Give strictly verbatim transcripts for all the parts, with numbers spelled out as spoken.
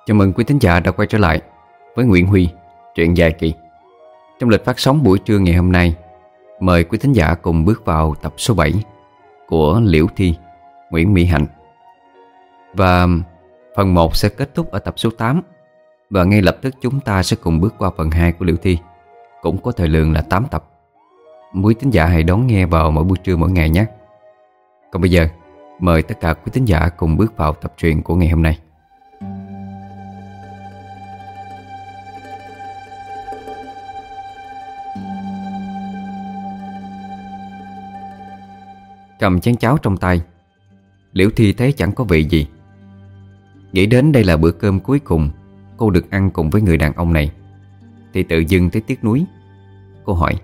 Chào mừng quý thính giả đã quay trở lại với Nguyễn Huy, truyện dài kỳ. Trong lịch phát sóng buổi trưa ngày hôm nay, mời quý thính giả cùng bước vào tập số bảy của Liễu Thi, Nguyễn Mỹ Hạnh. Và phần một sẽ kết thúc ở tập số tám. Và ngay lập tức chúng ta sẽ cùng bước qua phần hai của Liễu Thi, cũng có thời lượng là tám tập. Quý thính giả hãy đón nghe vào mỗi buổi trưa mỗi ngày nhé. Còn bây giờ, mời tất cả quý thính giả cùng bước vào tập truyện của ngày hôm nay. Cầm chén cháo trong tay, Liễu Thi thấy chẳng có vị gì. Nghĩ đến đây là bữa cơm cuối cùng cô được ăn cùng với người đàn ông này, thì tự dưng thấy tiếc nuối. Cô hỏi: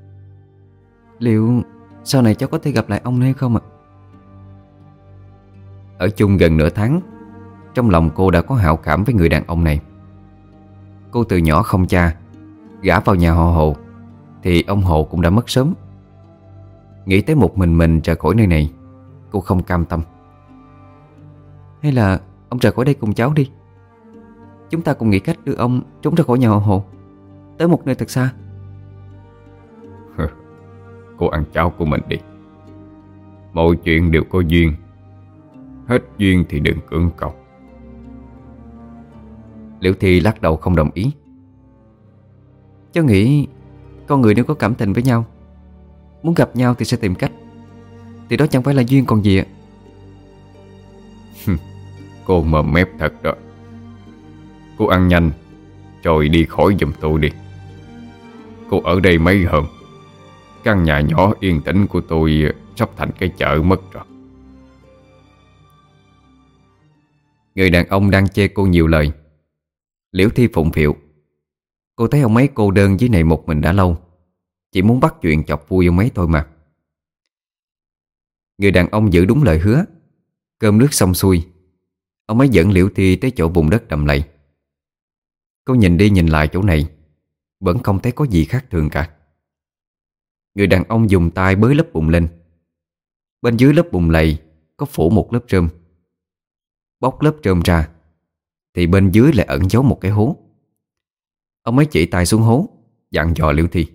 liệu sau này cháu có thể gặp lại ông hay không ạ? Ở chung gần nửa tháng, trong lòng cô đã có hảo cảm với người đàn ông này. Cô từ nhỏ không cha, gả vào nhà họ Hồ thì ông Hồ cũng đã mất sớm. Nghĩ tới một mình mình rời khỏi nơi này, cô không cam tâm. Hay là ông rời khỏi đây cùng cháu đi. Chúng ta cùng nghĩ cách đưa ông trốn ra khỏi nhà họ Hồ, tới một nơi thật xa. Cô ăn cháo của mình đi. Mọi chuyện đều có duyên, hết duyên thì đừng cưỡng cầu. Liễu Thi lắc đầu không đồng ý. Cháu nghĩ con người nếu có cảm tình với nhau, muốn gặp nhau thì sẽ tìm cách, thì đó chẳng phải là duyên còn gì ạ. Cô mồm mép thật đó. Cô ăn nhanh rồi đi khỏi giùm tôi đi. Cô ở đây mấy hôm, căn nhà nhỏ yên tĩnh của tôi sắp thành cái chợ mất rồi. Người đàn ông đang chê cô nhiều lời. Liễu Thi phụng phịu. Cô thấy ông ấy cô đơn dưới này một mình đã lâu, chỉ muốn bắt chuyện chọc vui ông ấy thôi mà. Người đàn ông giữ đúng lời hứa. Cơm nước xong xuôi, ông ấy dẫn Liễu Thi tới chỗ vùng đất đầm lầy. Cô nhìn đi nhìn lại chỗ này, vẫn không thấy có gì khác thường cả. Người đàn ông dùng tay bới lớp bùn lên. Bên dưới lớp bùn lầy có phủ một lớp rơm. Bóc lớp rơm ra thì bên dưới lại ẩn giấu một cái hố. Ông ấy chỉ tay xuống hố, dặn dò Liễu Thi: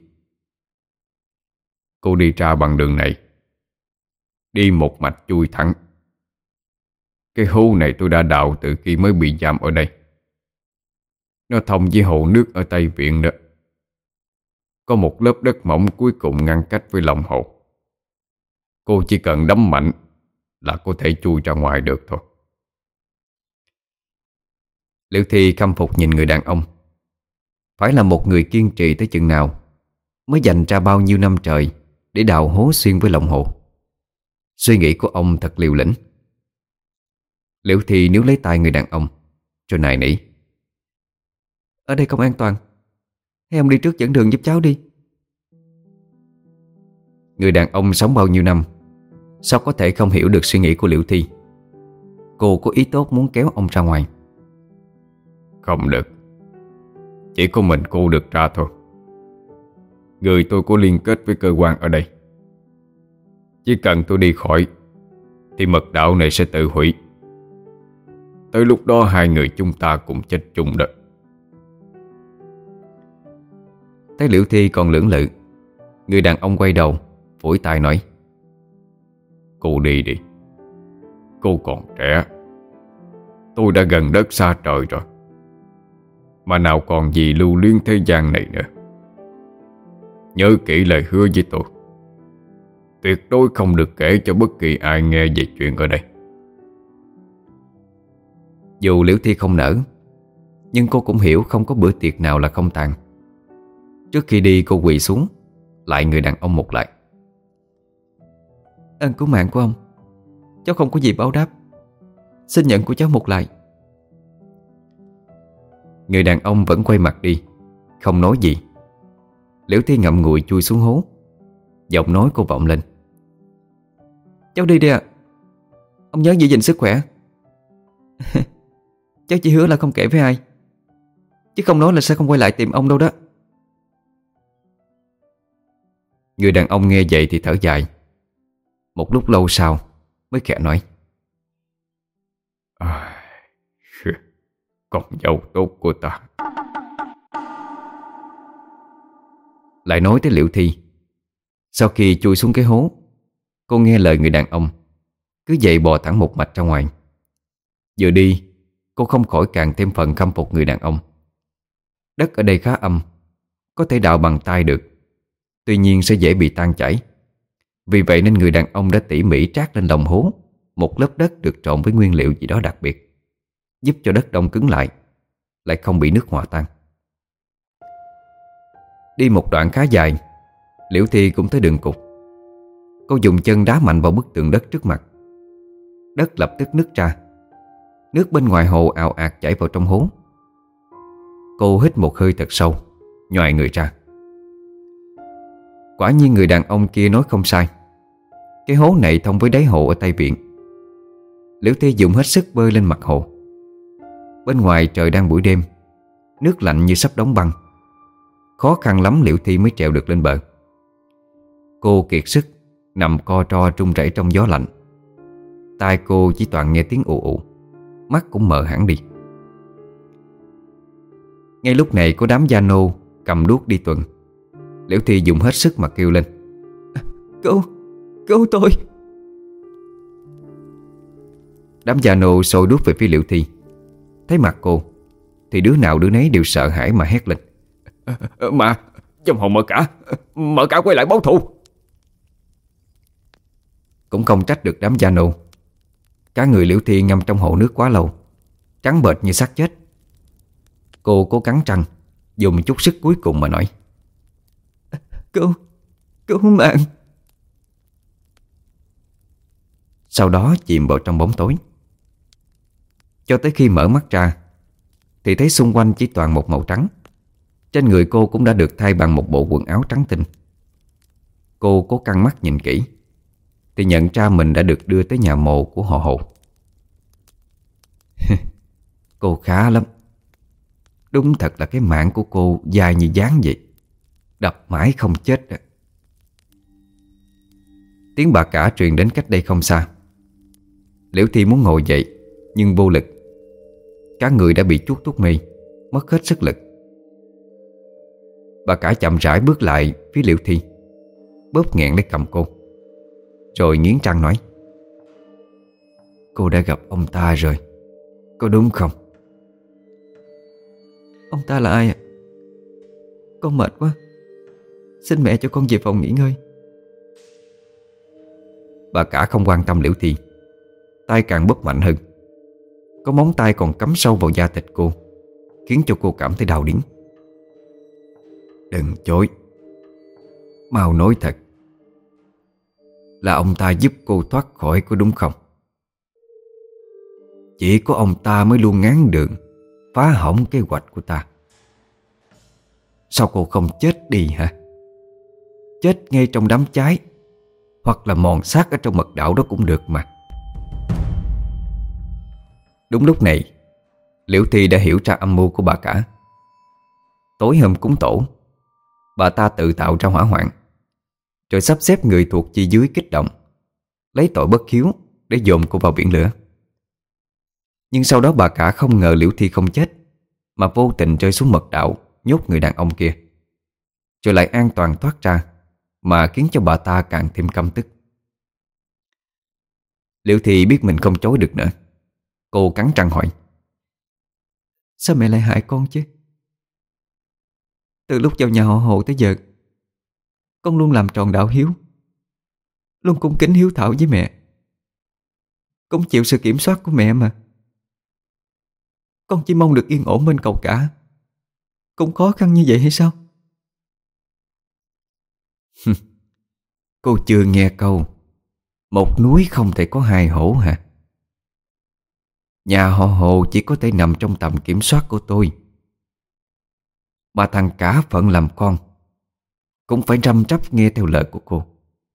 cô đi ra bằng đường này, đi một mạch chui thẳng. Cái hố này tôi đã đào từ khi mới bị giam ở đây. Nó thông với hồ nước ở Tây Viện đó. Có một lớp đất mỏng cuối cùng ngăn cách với lòng hồ. Cô chỉ cần đấm mạnh là có thể chui ra ngoài được thôi. Liễu Thi khâm phục nhìn người đàn ông. Phải là một người kiên trì tới chừng nào mới dành ra bao nhiêu năm trời để đào hố xuyên với lòng hồ. Suy nghĩ của ông thật liều lĩnh. Liễu Thi níu lấy tay người đàn ông rồi nài nỉ: ở đây không an toàn, hay ông đi trước dẫn đường giúp cháu đi. Người đàn ông sống bao nhiêu năm, sao có thể không hiểu được suy nghĩ của Liễu Thi. Cô có ý tốt muốn kéo ông ra ngoài. Không được, chỉ có mình cô được ra thôi. Người tôi có liên kết với cơ quan ở đây. Chỉ cần tôi đi khỏi thì mật đạo này sẽ tự hủy. Tới lúc đó hai người chúng ta cùng chết chung đó. Thấy Liễu Thi còn lưỡng lự, người đàn ông quay đầu phủi tay nói: cô đi đi. Cô còn trẻ, tôi đã gần đất xa trời rồi, mà nào còn gì lưu luyến thế gian này nữa. Nhớ kỹ lời hứa với tôi, tuyệt đối không được kể cho bất kỳ ai nghe về chuyện ở đây. Dù Liễu Thi không nỡ, nhưng cô cũng hiểu không có bữa tiệc nào là không tàn. Trước khi đi cô quỳ xuống lại người đàn ông một lại: ơn cứu mạng của ông, cháu không có gì báo đáp, xin nhận của cháu một lại. Người đàn ông vẫn quay mặt đi, không nói gì. Liễu Thi ngậm ngùi chui xuống hố. Giọng nói cô vọng lên: cháu đi đi ạ, ông nhớ giữ gìn sức khỏe. Cháu chỉ hứa là không kể với ai, chứ không nói là sẽ không quay lại tìm ông đâu đó. Người đàn ông nghe vậy thì thở dài. Một lúc lâu sau mới khẽ nói: à, con dâu tốt của ta. Lại nói tới Liễu Thi. Sau khi chui xuống cái hố, cô nghe lời người đàn ông, cứ vậy bò thẳng một mạch ra ngoài. Vừa đi, cô không khỏi càng thêm phần khâm phục người đàn ông. Đất ở đây khá âm, có thể đào bằng tay được, tuy nhiên sẽ dễ bị tan chảy. Vì vậy nên người đàn ông đã tỉ mỉ trát lên lòng hố một lớp đất được trộn với nguyên liệu gì đó đặc biệt, giúp cho đất đông cứng lại, lại không bị nước hòa tan. Đi một đoạn khá dài, Liễu Thi cũng tới đường cụt. Cô dùng chân đá mạnh vào bức tường đất trước mặt. Đất lập tức nứt ra. Nước bên ngoài hồ ào ạt chảy vào trong hố. Cô hít một hơi thật sâu, nhoài người ra. Quả nhiên người đàn ông kia nói không sai. Cái hố này thông với đáy hồ ở Tây Viện. Liễu Thi dùng hết sức bơi lên mặt hồ. Bên ngoài trời đang buổi đêm, nước lạnh như sắp đóng băng. Khó khăn lắm Liễu Thi mới trèo được lên bờ. Cô kiệt sức nằm co ro run rẩy trong gió lạnh. Tai cô chỉ toàn nghe tiếng ù ù, mắt cũng mờ hẳn đi. Ngay lúc này có đám gia nô cầm đuốc đi tuần. Liễu Thi dùng hết sức mà kêu lên: Cứu, cứu tôi. Đám gia nô xô đuốc về phía Liễu Thi. Thấy mặt cô thì đứa nào đứa nấy đều sợ hãi mà hét lên: Mà, trong hồ mở cả, mở cả quay lại báo thù. Cũng không trách được đám gia nô. Cả người Liễu Thi ngâm trong hồ nước quá lâu, trắng bệch như xác chết. Cô cố cắn răng, dùng chút sức cuối cùng mà nói: Cứu, cứu mạng. Sau đó chìm vào trong bóng tối. Cho tới khi mở mắt ra thì thấy xung quanh chỉ toàn một màu trắng. Trên người cô cũng đã được thay bằng một bộ quần áo trắng tinh. Cô cố căng mắt nhìn kỹ thì nhận ra mình đã được đưa tới nhà mộ của họ Hồ. Cô khá lắm. Đúng thật là cái mạng của cô dài như dáng vậy, đập mãi không chết. Tiếng bà cả truyền đến cách đây không xa. Liễu Thi muốn ngồi dậy nhưng vô lực. Cả người đã bị chuốt thuốc mê, mất hết sức lực. Bà cả chậm rãi bước lại phía Liễu Thi, bóp nghẹn lấy cầm cô, rồi nghiến răng nói: Cô đã gặp ông ta rồi, có đúng không? Ông ta là ai ạ? Con mệt quá, xin mẹ cho con về phòng nghỉ ngơi. Bà cả không quan tâm Liễu Thi, tay càng bóp mạnh hơn. Có móng tay còn cắm sâu vào da thịt cô, khiến cho cô cảm thấy đau điếng. Đừng chối, mau nói thật, là ông ta giúp cô thoát khỏi có đúng không? Chỉ có ông ta mới luôn ngáng đường, phá hỏng kế hoạch của ta. Sao cô không chết đi hả? Chết ngay trong đám cháy, hoặc là mòn xác ở trong mật đạo đó cũng được mà. Đúng lúc này, Liễu Thi đã hiểu ra âm mưu của bà cả. Tối hôm cúng tổ, bà ta tự tạo ra hỏa hoạn, rồi sắp xếp người thuộc chi dưới kích động, lấy tội bất hiếu để dồn cô vào biển lửa. Nhưng sau đó bà cả không ngờ Liễu Thi không chết, mà vô tình rơi xuống mật đạo, nhốt người đàn ông kia, rồi lại an toàn thoát ra, mà khiến cho bà ta càng thêm căm tức. Liễu Thi biết mình không chối được nữa. Cô cắn răng hỏi: Sao mẹ lại hại con chứ? Từ lúc vào nhà họ Hồ tới giờ, con luôn làm tròn đạo hiếu, luôn cung kính hiếu thảo với mẹ. Con chịu sự kiểm soát của mẹ mà. Con chỉ mong được yên ổn bên cậu cả. Cũng khó khăn như vậy hay sao? Cô chưa nghe câu một núi không thể có hai hổ hả? Nhà họ Hồ chỉ có thể nằm trong tầm kiểm soát của tôi, mà thằng cả phận làm con cũng phải răm rắp nghe theo lời của cô.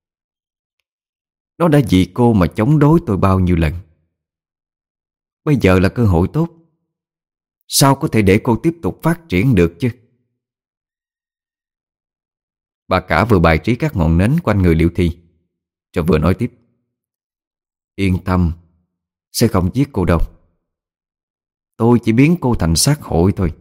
Nó đã vì cô mà chống đối tôi bao nhiêu lần. Bây giờ là cơ hội tốt, sao có thể để cô tiếp tục phát triển được chứ? Bà cả vừa bài trí các ngọn nến quanh người Liễu Thi, rồi vừa nói tiếp: Yên tâm, sẽ không giết cô đâu. tôi chỉ biến cô thành xác hội thôi.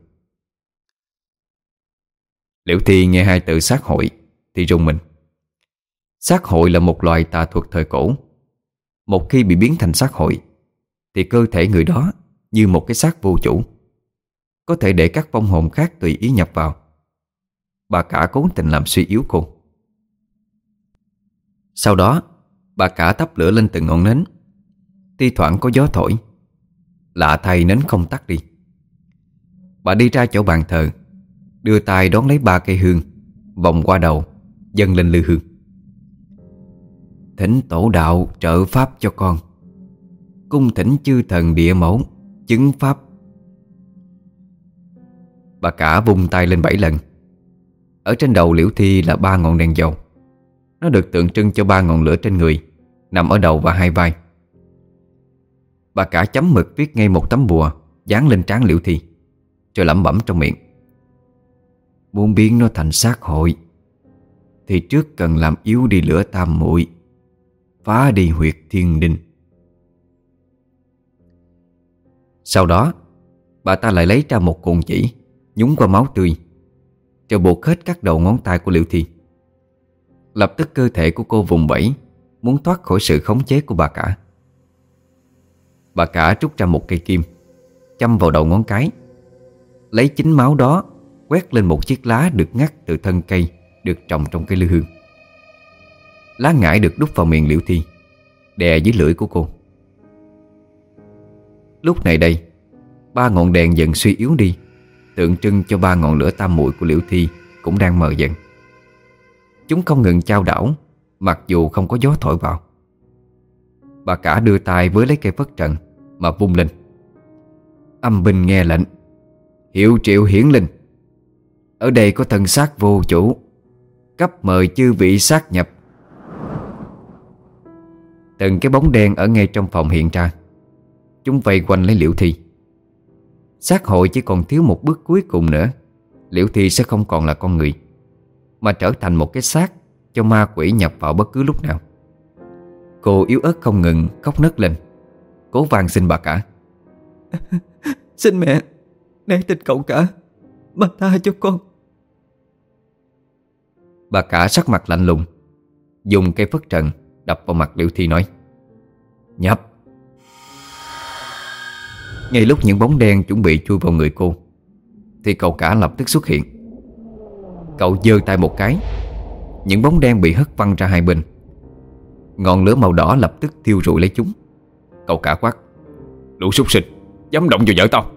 Liễu Thi nghe hai từ xác hội thì rùng mình. Xác hội là một loài tà thuật thời cổ. Một khi bị biến thành xác hội thì cơ thể người đó như một cái xác vô chủ, có thể để các vong hồn khác tùy ý nhập vào. Bà cả cố tình làm suy yếu cô. Sau đó bà cả thắp lửa lên từng ngọn nến. Thi thoảng có gió thổi, lạ thay nến không tắt đi. Bà đi ra chỗ bàn thờ, đưa tay đón lấy ba cây hương, vòng qua đầu, dâng lên lư hương. Thỉnh tổ đạo trợ pháp cho con, cung thỉnh chư thần địa mẫu chứng pháp. Bà cả vung tay lên bảy lần. Ở trên đầu Liễu Thi là ba ngọn đèn dầu. Nó được tượng trưng cho ba ngọn lửa trên người, nằm ở đầu và hai vai. Bà cả chấm mực viết ngay một tấm bùa dán lên trán Liễu Thi, rồi lẩm bẩm trong miệng: muốn biến nó thành xác hội thì trước cần làm yếu đi lửa tam muội, phá đi huyệt thiên đình. Sau đó bà ta lại lấy ra một cuộn chỉ, nhúng qua máu tươi, rồi buộc hết các đầu ngón tay của Liễu Thi. Lập tức cơ thể của cô vùng vẫy, muốn thoát khỏi sự khống chế của bà cả. Bà cả rút ra một cây kim, châm vào đầu ngón cái, lấy chính máu đó quét lên một chiếc lá được ngắt từ thân cây được trồng trong cây lư hương. Lá ngải được đút vào miệng Liễu Thi, đè dưới lưỡi của cô. Lúc này đây, ba ngọn đèn dần suy yếu đi, tượng trưng cho ba ngọn lửa tam muội của Liễu Thi cũng đang mờ dần. Chúng không ngừng chao đảo, mặc dù không có gió thổi vào. Bà cả đưa tay với lấy cây phất trần mà vung lên. Âm binh nghe lệnh, hiệu triệu hiển linh. Ở đây có thân xác vô chủ, cấp mời chư vị sát nhập. Từng cái bóng đen ở ngay trong phòng hiện ra. Chúng vây quanh lấy Liễu Thi. Xác hội chỉ còn thiếu một bước cuối cùng nữa, Liễu Thi sẽ không còn là con người, mà trở thành một cái xác cho ma quỷ nhập vào bất cứ lúc nào. Cô yếu ớt không ngừng khóc nấc lên, cố van xin bà cả: xin mẹ, nể tình cậu cả, bà tha cho con. Bà cả sắc mặt lạnh lùng, dùng cây phất trần đập vào mặt Liễu Thi nói: nhập. Ngay lúc những bóng đen chuẩn bị chui vào người cô thì cậu cả lập tức xuất hiện. Cậu giơ tay một cái, những bóng đen bị hất văng ra hai bên. Ngọn lửa màu đỏ lập tức thiêu rụi lấy chúng. Cậu cả quát: lũ súc sinh, dám động vào vợ tao.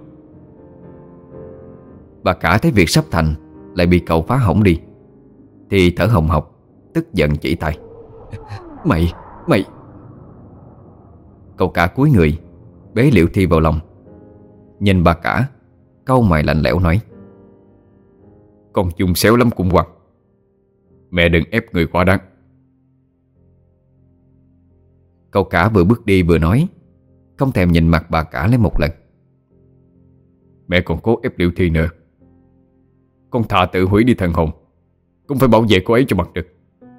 Bà cả thấy việc sắp thành lại bị cậu phá hỏng đi thì thở hồng hộc, tức giận chỉ tay: Mày, mày Cậu cả cúi người bế Liễu Thi vào lòng, nhìn bà cả, cau mày lạnh lẽo nói: con chung xéo lắm Cung Hoàng, mẹ đừng ép người quá đáng. Cậu cả vừa bước đi vừa nói, không thèm nhìn mặt bà cả lấy một lần: mẹ còn cố ép Liễu Thi nữa, con thà tự hủy đi thần hồn cũng phải bảo vệ cô ấy cho bằng được.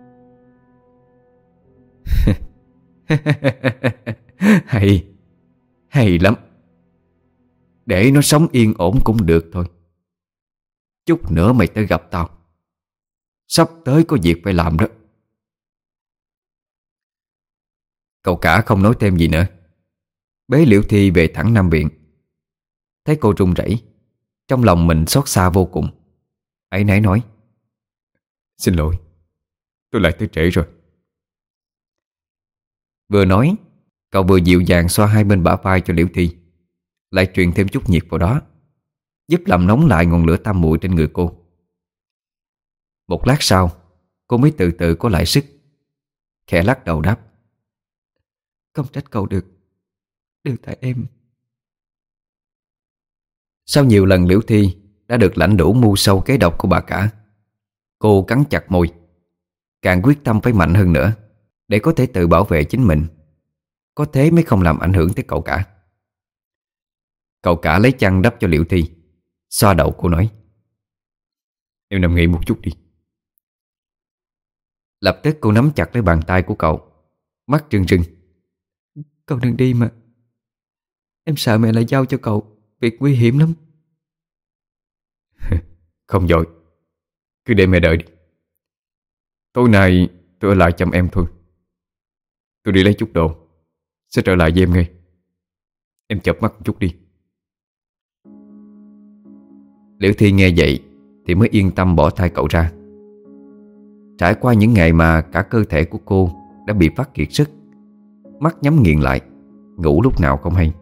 Hay, hay lắm. Để nó sống yên ổn cũng được thôi. Chút nữa mày tới gặp tao, sắp tới có việc phải làm đó. Cậu cả không nói thêm gì nữa, bế Liễu Thi về thẳng Nam Viện. Thấy cô run rẩy, trong lòng mình xót xa vô cùng, áy náy nói: xin lỗi, tôi lại tới trễ rồi. Vừa nói, cậu vừa dịu dàng xoa hai bên bả vai cho Liễu Thi, lại truyền thêm chút nhiệt vào đó, giúp làm nóng lại ngọn lửa tam muội trên người cô. Một lát sau, cô mới từ từ có lại sức, khẽ lắc đầu đáp: không trách cậu được, đều tại em. Sau nhiều lần Liễu Thi đã được lãnh đủ mưu sâu kế độc của bà cả, cô cắn chặt môi, càng quyết tâm phải mạnh hơn nữa để có thể tự bảo vệ chính mình. Có thế mới không làm ảnh hưởng tới cậu cả. Cậu cả lấy chăn đắp cho Liễu Thi, xoa đầu cô nói: em nằm nghỉ một chút đi. Lập tức cô nắm chặt lấy bàn tay của cậu, mắt rưng rưng: cậu đừng đi mà, em sợ mẹ lại giao cho cậu Việc nguy hiểm lắm. Không vội, cứ để mẹ đợi đi. Tối nay tôi ở lại chăm em thôi. Tôi đi lấy chút đồ, sẽ trở lại với em ngay. Em chợp mắt một chút đi. Liễu Thi nghe vậy thì mới yên tâm bỏ thai cậu ra. Trải qua những ngày mà cả cơ thể của cô đã bị phát kiệt sức, mắt nhắm nghiền lại, ngủ lúc nào không hay.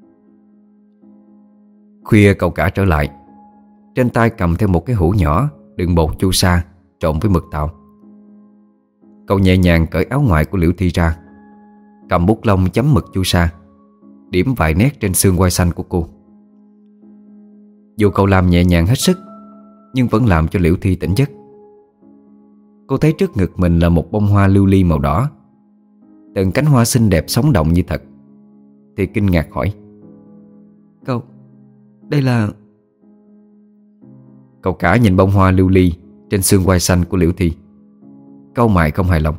Khuya cậu cả trở lại, trên tay cầm theo một cái hũ nhỏ đựng bột chu sa trộn với mực tàu. Cậu nhẹ nhàng cởi áo ngoài của Liễu Thi ra, cầm bút lông chấm mực chu sa, điểm vài nét trên xương quai xanh của cô. Dù cậu làm nhẹ nhàng hết sức, nhưng vẫn làm cho Liễu Thi tỉnh giấc. Cô thấy trước ngực mình là một bông hoa lưu ly màu đỏ, từng cánh hoa xinh đẹp sống động như thật, thì kinh ngạc hỏi: Cậu, đây là... Cậu cả nhìn bông hoa lưu ly trên xương quai xanh của Liễu Thi, cau mày không hài lòng.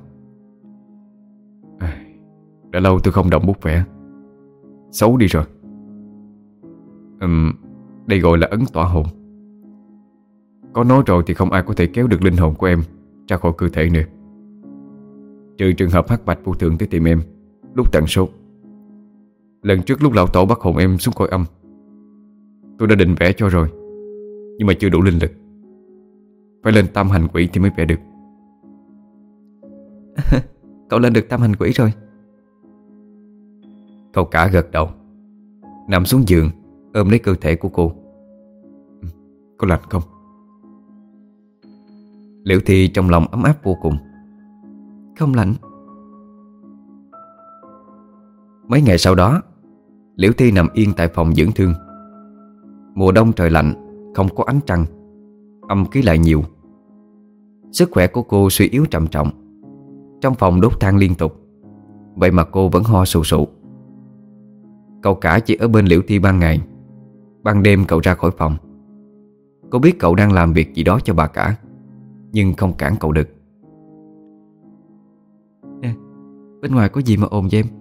Đã lâu tôi không động bút vẽ, xấu đi rồi. Ừm, đây gọi là ấn tỏa hồn. Có nói rồi thì không ai có thể kéo được linh hồn của em ra khỏi cơ thể nữa, trừ trường hợp hắc bạch vô thường tới tìm em lúc tận số. Lần trước lúc lão tổ bắt hồn em xuống cõi âm, tôi đã định vẽ cho rồi, nhưng mà chưa đủ linh lực, phải lên tam hành quỷ thì mới vẽ được. Cậu lên được tam hành quỷ rồi? Cậu cả gật đầu, nằm xuống giường ôm lấy cơ thể của cô. Có lạnh không? Liễu Thi trong lòng ấm áp vô cùng. Không lạnh. Mấy ngày sau đó, Liễu Thi nằm yên tại phòng dưỡng thương. Mùa đông trời lạnh, không có ánh trăng, âm khí lại nhiều. Sức khỏe của cô suy yếu trầm trọng. Trong phòng đốt than liên tục, vậy mà cô vẫn ho sù sụ. Cậu cả chỉ ở bên Liễu Thi ban ngày, ban đêm cậu ra khỏi phòng. Cô biết cậu đang làm việc gì đó cho bà cả, nhưng không cản cậu được. Nè, bên ngoài có gì mà ồn vậy em?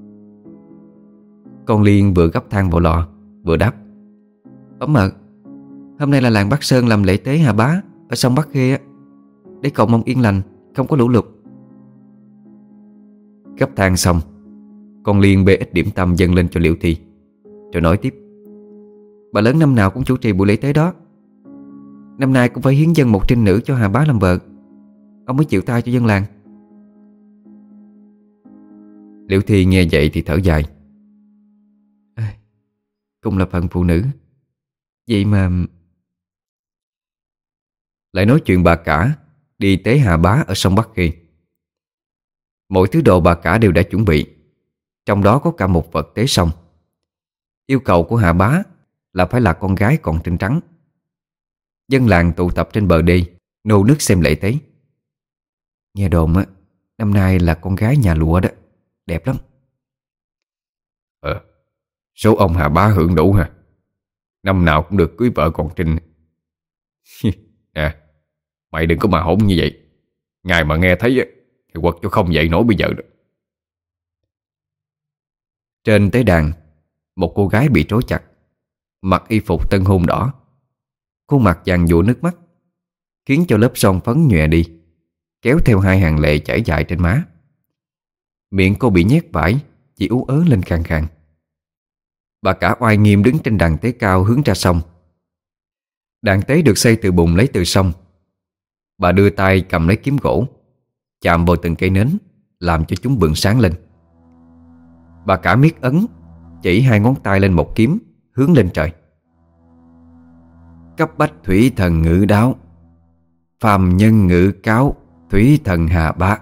Con Liên vừa gấp than vào lò vừa đáp: Ấm mợ, hôm nay là làng Bắc Sơn làm lễ tế Hà Bá ở sông Bắc Khê á, để cầu mong yên lành, không có lũ lụt. Gấp than xong, con Liên bê ít điểm tâm dâng lên cho Liễu Thi, rồi nói tiếp: Bà lớn năm nào cũng chủ trì buổi lễ tế đó. Năm nay cũng phải hiến dâng một trinh nữ cho Hà Bá làm vợ, ông mới chịu tay cho dân làng. Liễu Thi nghe vậy thì thở dài. À, cũng là phận phụ nữ, vậy mà... Lại nói chuyện bà cả đi tế Hà Bá ở sông Bắc Khê. Mỗi thứ đồ bà cả đều đã chuẩn bị, trong đó có cả một vật tế xong. Yêu cầu của Hà Bá là phải là con gái còn trinh trắng. Dân làng tụ tập trên bờ đê, nô nức xem lễ tế. Nghe đồn á, năm nay là con gái nhà lụa đó, đẹp lắm. Ờ, số ông Hà Bá hưởng đủ hả? Năm nào cũng được cưới vợ còn trinh. Nè, mày đừng có mà hỗn như vậy. Ngài mà nghe thấy thì quật cho không dậy nổi bây giờ đó. Trên tế đàn, một cô gái bị trói chặt, mặc y phục tân hôn đỏ, khuôn mặt giàn giụa nước mắt, khiến cho lớp son phấn nhòe đi, kéo theo hai hàng lệ chảy dài trên má. Miệng cô bị nhét vải, chỉ ú ớ lên khàn khàn. Bà cả oai nghiêm đứng trên đàn tế cao hướng ra sông. Đàn tế được xây từ bùn lấy từ sông. Bà đưa tay cầm lấy kiếm gỗ, chạm vào từng cây nến, làm cho chúng bừng sáng lên. Bà cả miết ấn, chỉ hai ngón tay lên một kiếm, hướng lên trời. Cấp bách thủy thần ngự đáo, phàm nhân ngự cáo, thủy thần Hà Bá.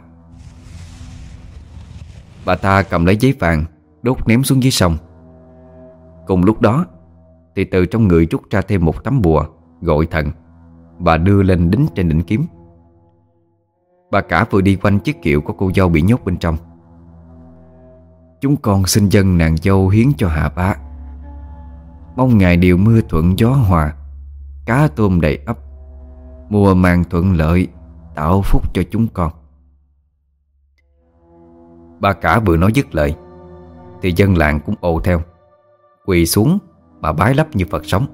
Bà ta cầm lấy giấy vàng, đốt ném xuống dưới sông. Cùng lúc đó thì từ trong người rút ra thêm một tấm bùa gọi thần, bà đưa lên đính trên đỉnh kiếm. Bà cả vừa đi quanh chiếc kiệu của cô dâu bị nhốt bên trong. Chúng con xin dâng nàng dâu hiến cho Hà Bá, mong ngài điều mưa thuận gió hòa, cá tôm đầy ấp, mùa màng thuận lợi, tạo phúc cho chúng con. Bà cả vừa nói dứt lời thì dân làng cũng ồ theo, quỳ xuống bà bái lấp như Phật sống.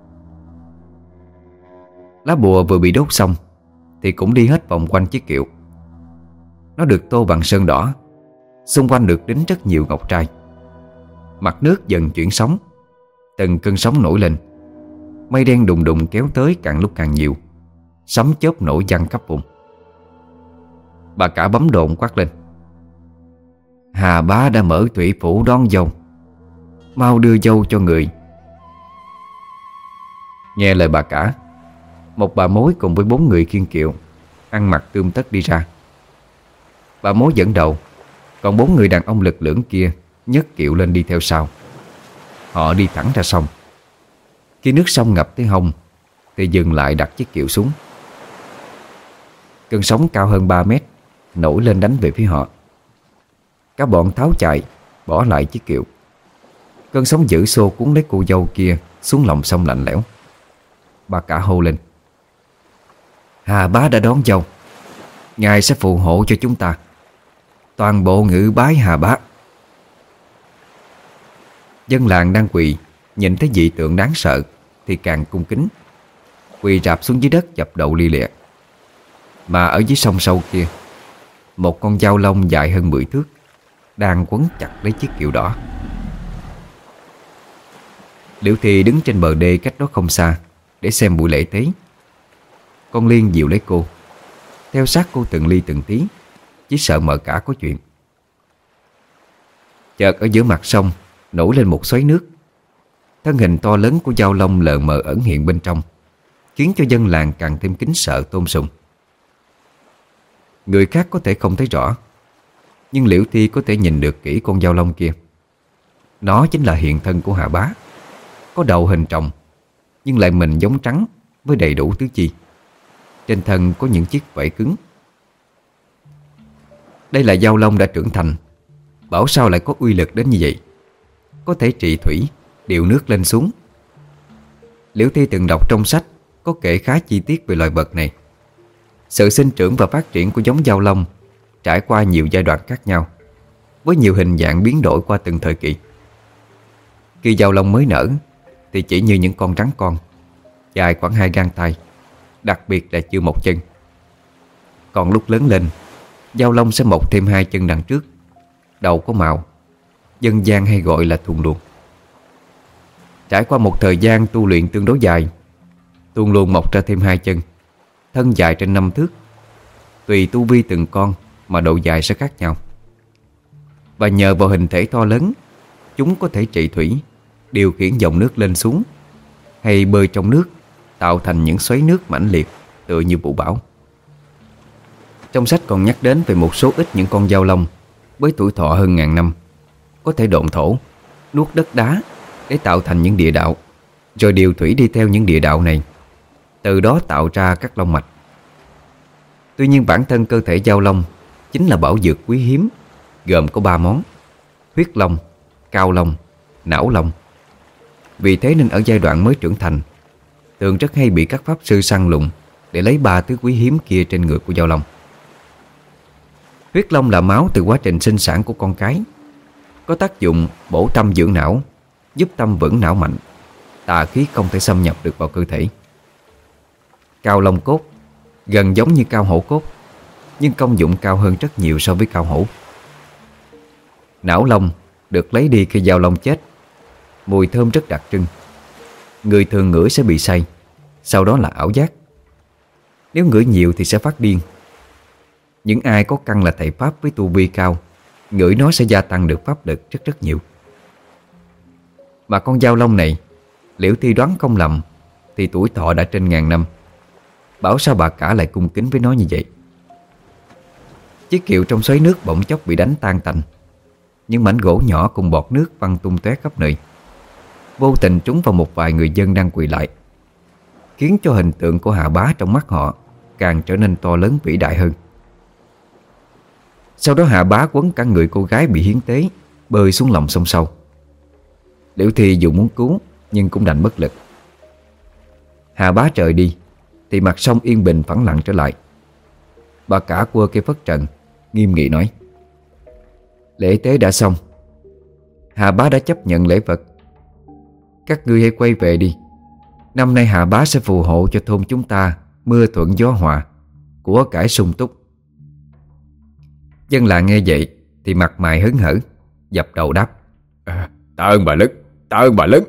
Lá bùa vừa bị đốt xong thì cũng đi hết vòng quanh chiếc kiệu. Nó được tô bằng sơn đỏ, xung quanh được đính rất nhiều ngọc trai. Mặt nước dần chuyển sóng, từng cơn sóng nổi lên. Mây đen đùng đùng kéo tới càng lúc càng nhiều, sấm chớp nổi vang khắp vùng. Bà cả bấm độn quát lên: Hà bá đã mở thủy phủ đón dâu, mau đưa dâu cho người. Nghe lời bà cả, một bà mối cùng với bốn người khiêng kiệu, ăn mặc tươm tất đi ra. Bà mối dẫn đầu, còn bốn người đàn ông lực lưỡng kia nhấc kiệu lên đi theo sau. Họ đi thẳng ra sông. Khi nước sông ngập tới hông thì dừng lại đặt chiếc kiệu xuống. Cơn sóng cao hơn ba mét nổi lên đánh về phía họ. Cả bọn tháo chạy, bỏ lại chiếc kiệu. Cơn sóng dữ xô cuốn lấy cô dâu kia xuống lòng sông lạnh lẽo. Bà cả hô lên: Hà bá đã đón dâu, ngài sẽ phù hộ cho chúng ta. Toàn bộ ngự bái Hà bá. Dân làng đang quỳ nhìn thấy dị tượng đáng sợ thì càng cung kính, quỳ rạp xuống dưới đất dập đầu li lịa. Mà ở dưới sông sâu kia, một con dao lông dài hơn mười thước đang quấn chặt lấy chiếc kiệu đỏ. Liễu Thi đứng trên bờ đê cách đó không xa để xem buổi lễ tế. Con Liên dịu lấy cô, theo sát cô từng ly từng tí, chỉ sợ mợ cả có chuyện. Chợt ở giữa mặt sông nổi lên một xoáy nước. Thân hình to lớn của dao long lờ mờ ẩn hiện bên trong, khiến cho dân làng càng thêm kính sợ tôn sùng. Người khác có thể không thấy rõ, nhưng Liễu Thi có thể nhìn được kỹ con dao long kia. Nó chính là hiện thân của Hà bá, có đầu hình tròn, nhưng lại mình giống trắng với đầy đủ tứ chi. Trên thân có những chiếc vảy cứng. Đây là dao long đã trưởng thành, bảo sao lại có uy lực đến như vậy. Có thể trị thủy, điều nước lên xuống. Liễu Thi từng đọc trong sách có kể khá chi tiết về loài vật này. Sự sinh trưởng và phát triển của giống dao long trải qua nhiều giai đoạn khác nhau, với nhiều hình dạng biến đổi qua từng thời kỳ. Khi dao long mới nở thì chỉ như những con rắn con, dài khoảng hai gang tay, đặc biệt là chưa mọc chân. Còn lúc lớn lên, dao long sẽ mọc thêm hai chân đằng trước, đầu có mào, dân gian hay gọi là thuần luồng. Trải qua một thời gian tu luyện tương đối dài, thuần luồng mọc ra thêm hai chân, thân dài trên năm thước. Tùy tu vi từng con mà độ dài sẽ khác nhau. Và nhờ vào hình thể to lớn, chúng có thể trị thủy, điều khiển dòng nước lên xuống, hay bơi trong nước, tạo thành những xoáy nước mãnh liệt tựa như vụ bão. Trong sách còn nhắc đến về một số ít những con dao long với tuổi thọ hơn ngàn năm, có thể độn thổ, nuốt đất đá để tạo thành những địa đạo, rồi điều thủy đi theo những địa đạo này, từ đó tạo ra các long mạch. Tuy nhiên bản thân cơ thể dao long chính là bảo dược quý hiếm, gồm có ba món: huyết long, cao long, não long. Vì thế nên ở giai đoạn mới trưởng thành, thường rất hay bị các pháp sư săn lùng để lấy ba thứ quý hiếm kia trên người của dao long. Huyết long là máu từ quá trình sinh sản của con cái, có tác dụng bổ tâm dưỡng não, giúp tâm vững não mạnh, tà khí không thể xâm nhập được vào cơ thể. Cao long cốt gần giống như cao hổ cốt, nhưng công dụng cao hơn rất nhiều so với cao hổ. Não long được lấy đi khi dao long chết, mùi thơm rất đặc trưng. Người thường ngửi sẽ bị say, sau đó là ảo giác. Nếu ngửi nhiều thì sẽ phát điên. Những ai có căn là thầy pháp với tu vi cao, ngửi nó sẽ gia tăng được pháp lực rất rất nhiều. Mà con dao long này, Liễu Thi đoán không lầm thì tuổi thọ đã trên ngàn năm. Bảo sao bà cả lại cung kính với nó như vậy. Chiếc kiệu trong xoáy nước bỗng chốc bị đánh tan tành. Những mảnh gỗ nhỏ cùng bọt nước văng tung tóe khắp nơi, vô tình trúng vào một vài người dân đang quỳ lại, khiến cho hình tượng của Hà bá trong mắt họ càng trở nên to lớn vĩ đại hơn. Sau đó Hà bá quấn cả người cô gái bị hiến tế bơi xuống lòng sông sâu. Liễu Thi dù muốn cứu nhưng cũng đành bất lực. Hà bá trời đi thì mặt sông yên bình phẳng lặng trở lại. Bà cả quơ cây phất trần, nghiêm nghị nói: Lễ tế đã xong, Hà bá đã chấp nhận lễ vật. Các ngươi hãy quay về đi. Năm nay Hạ Bá sẽ phù hộ cho thôn chúng ta mưa thuận gió hòa, của cải sung túc. Dân làng nghe vậy thì mặt mày hớn hở, dập đầu đáp: à, Tạ ơn bà lớn, tạ ơn bà lớn.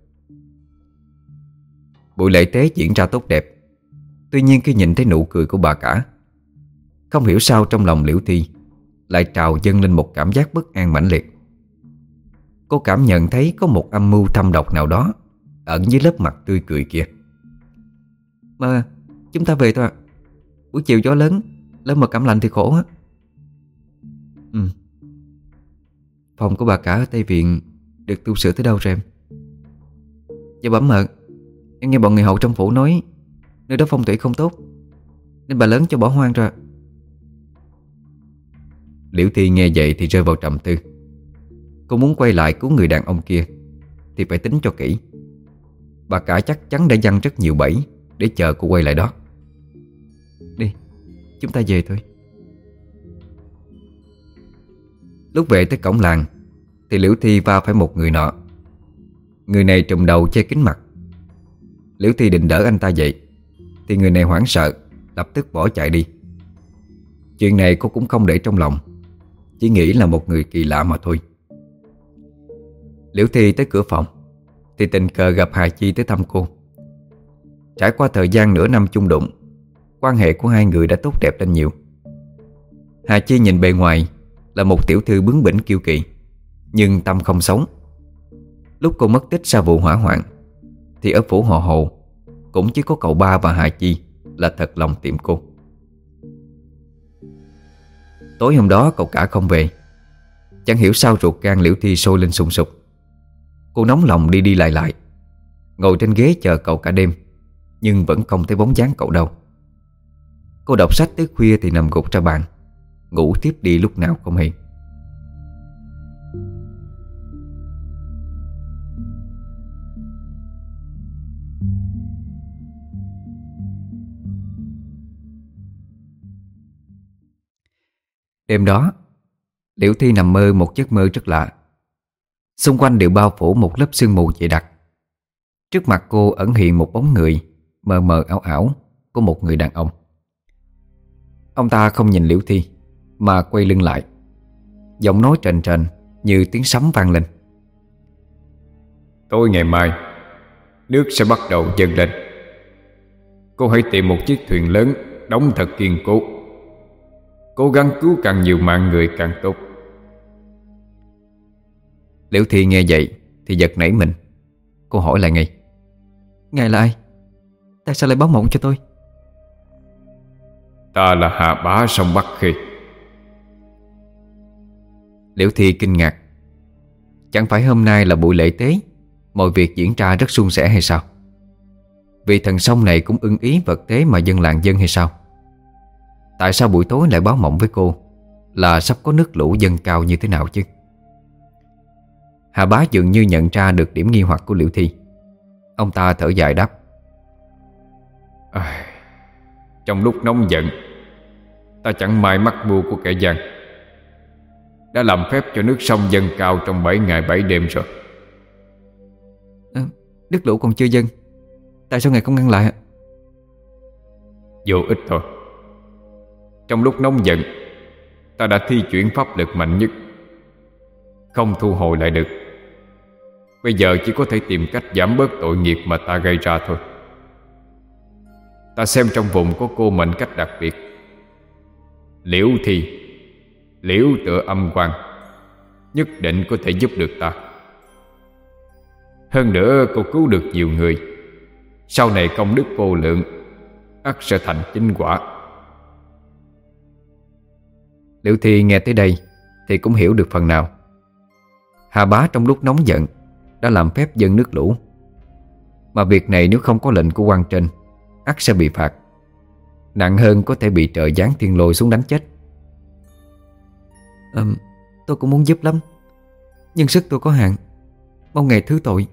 Buổi lễ tế diễn ra tốt đẹp. Tuy nhiên khi nhìn thấy nụ cười của bà cả, không hiểu sao trong lòng Liễu Thi lại trào dâng lên một cảm giác bất an mãnh liệt. Cô cảm nhận thấy có một âm mưu thâm độc nào đó ẩn dưới lớp mặt tươi cười kia. Mà chúng ta về thôi ạ. Buổi chiều gió lớn, lỡ mà cảm lạnh thì khổ á. Ừ. Phòng của bà cả ở Tây Viện được tu sửa tới đâu rồi em? Dạ bẩm mợ, em nghe bọn người hậu trong phủ nói nơi đó phong thủy không tốt, nên bà lớn cho bỏ hoang ra. Liễu Thi nghe vậy thì rơi vào trầm tư. Cô muốn quay lại cứu người đàn ông kia thì phải tính cho kỹ. Bà cả chắc chắn đã giăng rất nhiều bẫy để chờ cô quay lại đó. Đi, chúng ta về thôi. Lúc về tới cổng làng thì Liễu Thi va phải một người nọ. Người này trùm đầu che kín mặt. Liễu Thi định đỡ anh ta dậy thì người này hoảng sợ, lập tức bỏ chạy đi. Chuyện này cô cũng không để trong lòng, chỉ nghĩ là một người kỳ lạ mà thôi. Liễu Thi tới cửa phòng thì tình cờ gặp Hà Chi tới thăm cô. Trải qua thời gian nửa năm chung đụng, quan hệ của hai người đã tốt đẹp lên nhiều. Hà Chi nhìn bề ngoài là một tiểu thư bướng bỉnh kiêu kỳ, nhưng tâm không sống. Lúc cô mất tích sau vụ hỏa hoạn thì ở phủ Họ Hồ cũng chỉ có cậu ba và Hà Chi là thật lòng tìm cô. Tối hôm đó cậu cả không về. Chẳng hiểu sao ruột gan Liễu Thi sôi lên sùng sục. Cô nóng lòng đi đi lại lại, ngồi trên ghế chờ cậu cả đêm, nhưng vẫn không thấy bóng dáng cậu đâu. Cô đọc sách tới khuya thì nằm gục ra bàn, ngủ tiếp đi lúc nào không hay. Đêm đó, Liễu Thi nằm mơ một giấc mơ rất lạ. Xung quanh đều bao phủ một lớp sương mù dày đặc. Trước mặt cô ẩn hiện một bóng người mờ mờ ảo ảo của một người đàn ông. Ông ta không nhìn Liễu Thi mà quay lưng lại, giọng nói trền trền như tiếng sấm vang lên: Tối ngày mai nước sẽ bắt đầu dâng lên. Cô hãy tìm một chiếc thuyền lớn đóng thật kiên cố, cố gắng cứu càng nhiều mạng người càng tốt. Liễu Thi nghe vậy thì giật nảy mình. Cô hỏi lại ngay: Ngài là ai? Tại sao lại báo mộng cho tôi? Ta là Hạ Bá sông Bắc Khê. Liễu Thi kinh ngạc. Chẳng phải hôm nay là buổi lễ tế, mọi việc diễn ra rất suôn sẻ hay sao? Vị thần sông này cũng ưng ý vật tế mà dân làng dân hay sao? Tại sao buổi tối lại báo mộng với cô là sắp có nước lũ dâng cao như thế nào chứ? Hà Bá dường như nhận ra được điểm nghi hoặc của Liễu Thi. Ông ta thở dài đáp: à, Trong lúc nóng giận, ta chẳng may mắc mưu của kẻ gian, đã làm phép cho nước sông dâng cao trong bảy ngày bảy đêm rồi. à, Nước lũ còn chưa dâng, tại sao ngài không ngăn lại ạ? Vô ích thôi. Trong lúc nóng giận, ta đã thi chuyển pháp lực mạnh nhất, không thu hồi lại được. Bây giờ chỉ có thể tìm cách giảm bớt tội nghiệp mà ta gây ra thôi. Ta xem trong vùng có cô mệnh cách đặc biệt, Liễu Thi, Liễu tựa âm quang, nhất định có thể giúp được ta. Hơn nữa cô cứu được nhiều người, sau này công đức vô lượng, ắt sẽ thành chính quả. Liễu Thi nghe tới đây thì cũng hiểu được phần nào. Hà Bá trong lúc nóng giận đã làm phép dâng nước lũ, mà việc này nếu không có lệnh của quan trên ắt sẽ bị phạt. Nặng hơn có thể bị trời giáng thiên lôi xuống đánh chết. à, Tôi cũng muốn giúp lắm, nhưng sức tôi có hạn, mong ngài thứ tội.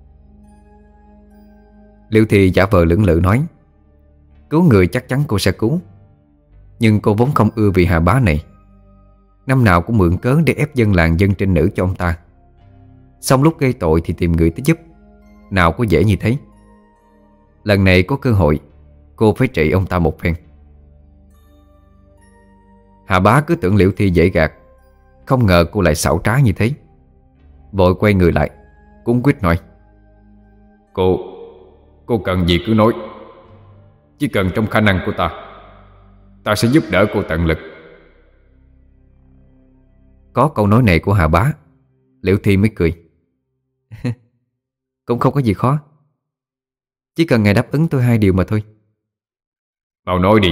Liễu Thi giả vờ lưỡng lự nói: Cứu người chắc chắn cô sẽ cứu, nhưng cô vốn không ưa vị Hà Bá này. Năm nào cũng mượn cớ để ép dân làng dân trinh nữ cho ông ta, xong lúc gây tội thì tìm người tới giúp. Nào có dễ như thế. Lần này có cơ hội, cô phải trị ông ta một phen. Hà Bá cứ tưởng Liễu Thi dễ gạt, không ngờ cô lại xảo trá như thế. Vội quay người lại, cuống quýt nói: Cô, cô cần gì cứ nói. Chỉ cần trong khả năng của ta, ta sẽ giúp đỡ cô tận lực. Có câu nói này của Hà Bá, Liễu Thi mới cười. Cũng không có gì khó. Chỉ cần ngài đáp ứng tôi hai điều mà thôi. Vào nói đi.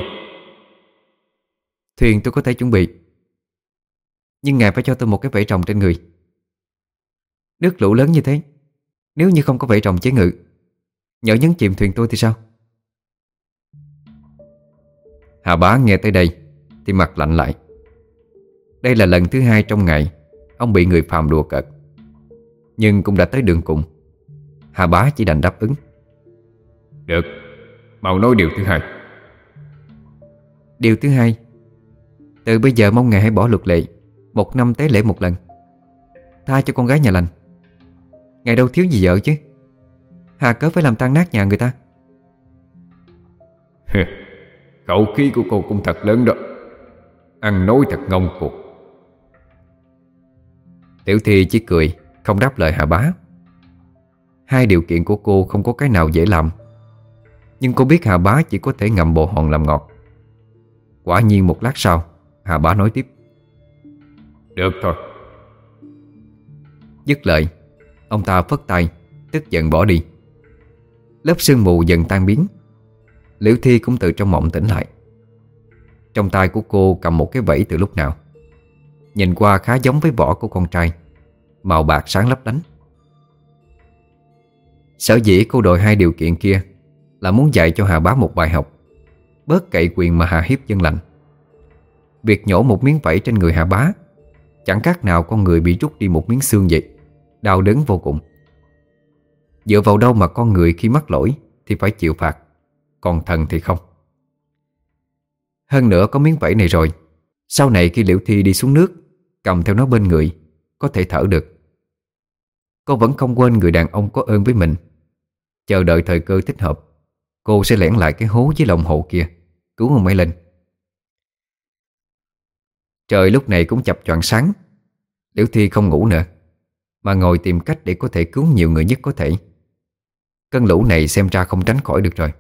Thuyền tôi có thể chuẩn bị, nhưng ngài phải cho tôi một cái vảy rồng trên người. Nước lũ lớn như thế, nếu như không có vảy rồng chế ngự, nhỡ nhấn chìm thuyền tôi thì sao? Hà Bá nghe tới đây thì mặt lạnh lại. Đây là lần thứ hai trong ngày ông bị người phàm đùa cợt, nhưng cũng đã tới đường cùng. Hà Bá chỉ đành đáp ứng. Được, mau nói điều thứ hai. Điều thứ hai, từ bây giờ mong ngài hãy bỏ luật lệ, một năm tế lễ một lần, tha cho con gái nhà lành. Ngài đâu thiếu gì vợ chứ, hà cớ phải làm tan nát nhà người ta. Khẩu khí của cô cũng thật lớn đó. Ăn nói thật ngông cuồng. Tiểu Thi chỉ cười, không đáp lời Hà Bá. Hai điều kiện của cô không có cái nào dễ làm, nhưng cô biết Hà Bá chỉ có thể ngậm bồ hòn làm ngọt. Quả nhiên một lát sau, Hà Bá nói tiếp: Được thôi. Dứt lời, ông ta phất tay, tức giận bỏ đi. Lớp sương mù dần tan biến. Liễu Thi cũng từ trong mộng tỉnh lại. Trong tay của cô cầm một cái vẫy từ lúc nào. Nhìn qua khá giống với vỏ của con trai, màu bạc sáng lấp lánh. Sở dĩ cô đội hai điều kiện kia là muốn dạy cho Hà Bá một bài học, bớt cậy quyền mà hạ hiếp dân lành. Việc nhổ một miếng vảy trên người Hà Bá chẳng khác nào con người bị rút đi một miếng xương vậy, đau đớn vô cùng. Dựa vào đâu mà con người khi mắc lỗi thì phải chịu phạt, còn thần thì không. Hơn nữa có miếng vảy này rồi, sau này khi Liễu Thi đi xuống nước, cầm theo nó bên người, có thể thở được. Cô vẫn không quên người đàn ông có ơn với mình. Chờ đợi thời cơ thích hợp, cô sẽ lẻn lại cái hố dưới lòng hồ kia, cứu ông ấy lên. Trời lúc này cũng chập choạng sáng. Liễu Thi không ngủ nữa, mà ngồi tìm cách để có thể cứu nhiều người nhất có thể. Cơn lũ này xem ra không tránh khỏi được rồi.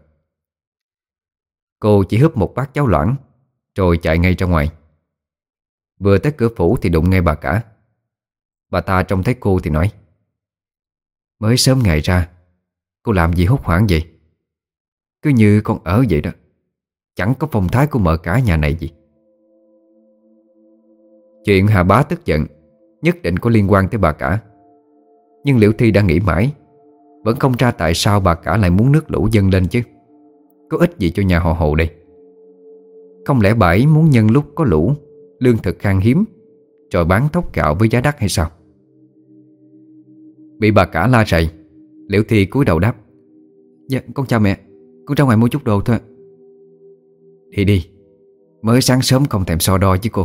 Cô chỉ húp một bát cháo loãng rồi chạy ngay ra ngoài. Vừa tới cửa phủ thì đụng ngay bà cả. Bà ta trông thấy cô thì nói: Mới sớm ngày ra, cô làm gì hốt hoảng vậy? Cứ như con ở vậy đó, chẳng có phong thái của mợ cả nhà này gì. Chuyện Hà Bá tức giận nhất định có liên quan tới bà cả. Nhưng Liễu Thi đã nghĩ mãi, vẫn không ra tại sao bà cả lại muốn nước lũ dâng lên chứ. Có ích gì cho nhà họ Hồ đây? Không lẽ bà ấy muốn nhân lúc có lũ, lương thực khan hiếm, rồi bán thóc gạo với giá đắt hay sao? Bị bà cả la rầy, Liễu Thi cúi đầu đáp: Dạ con chào mẹ, con ra ngoài mua chút đồ thôi. Đi đi, mới sáng sớm không thèm so đo với cô.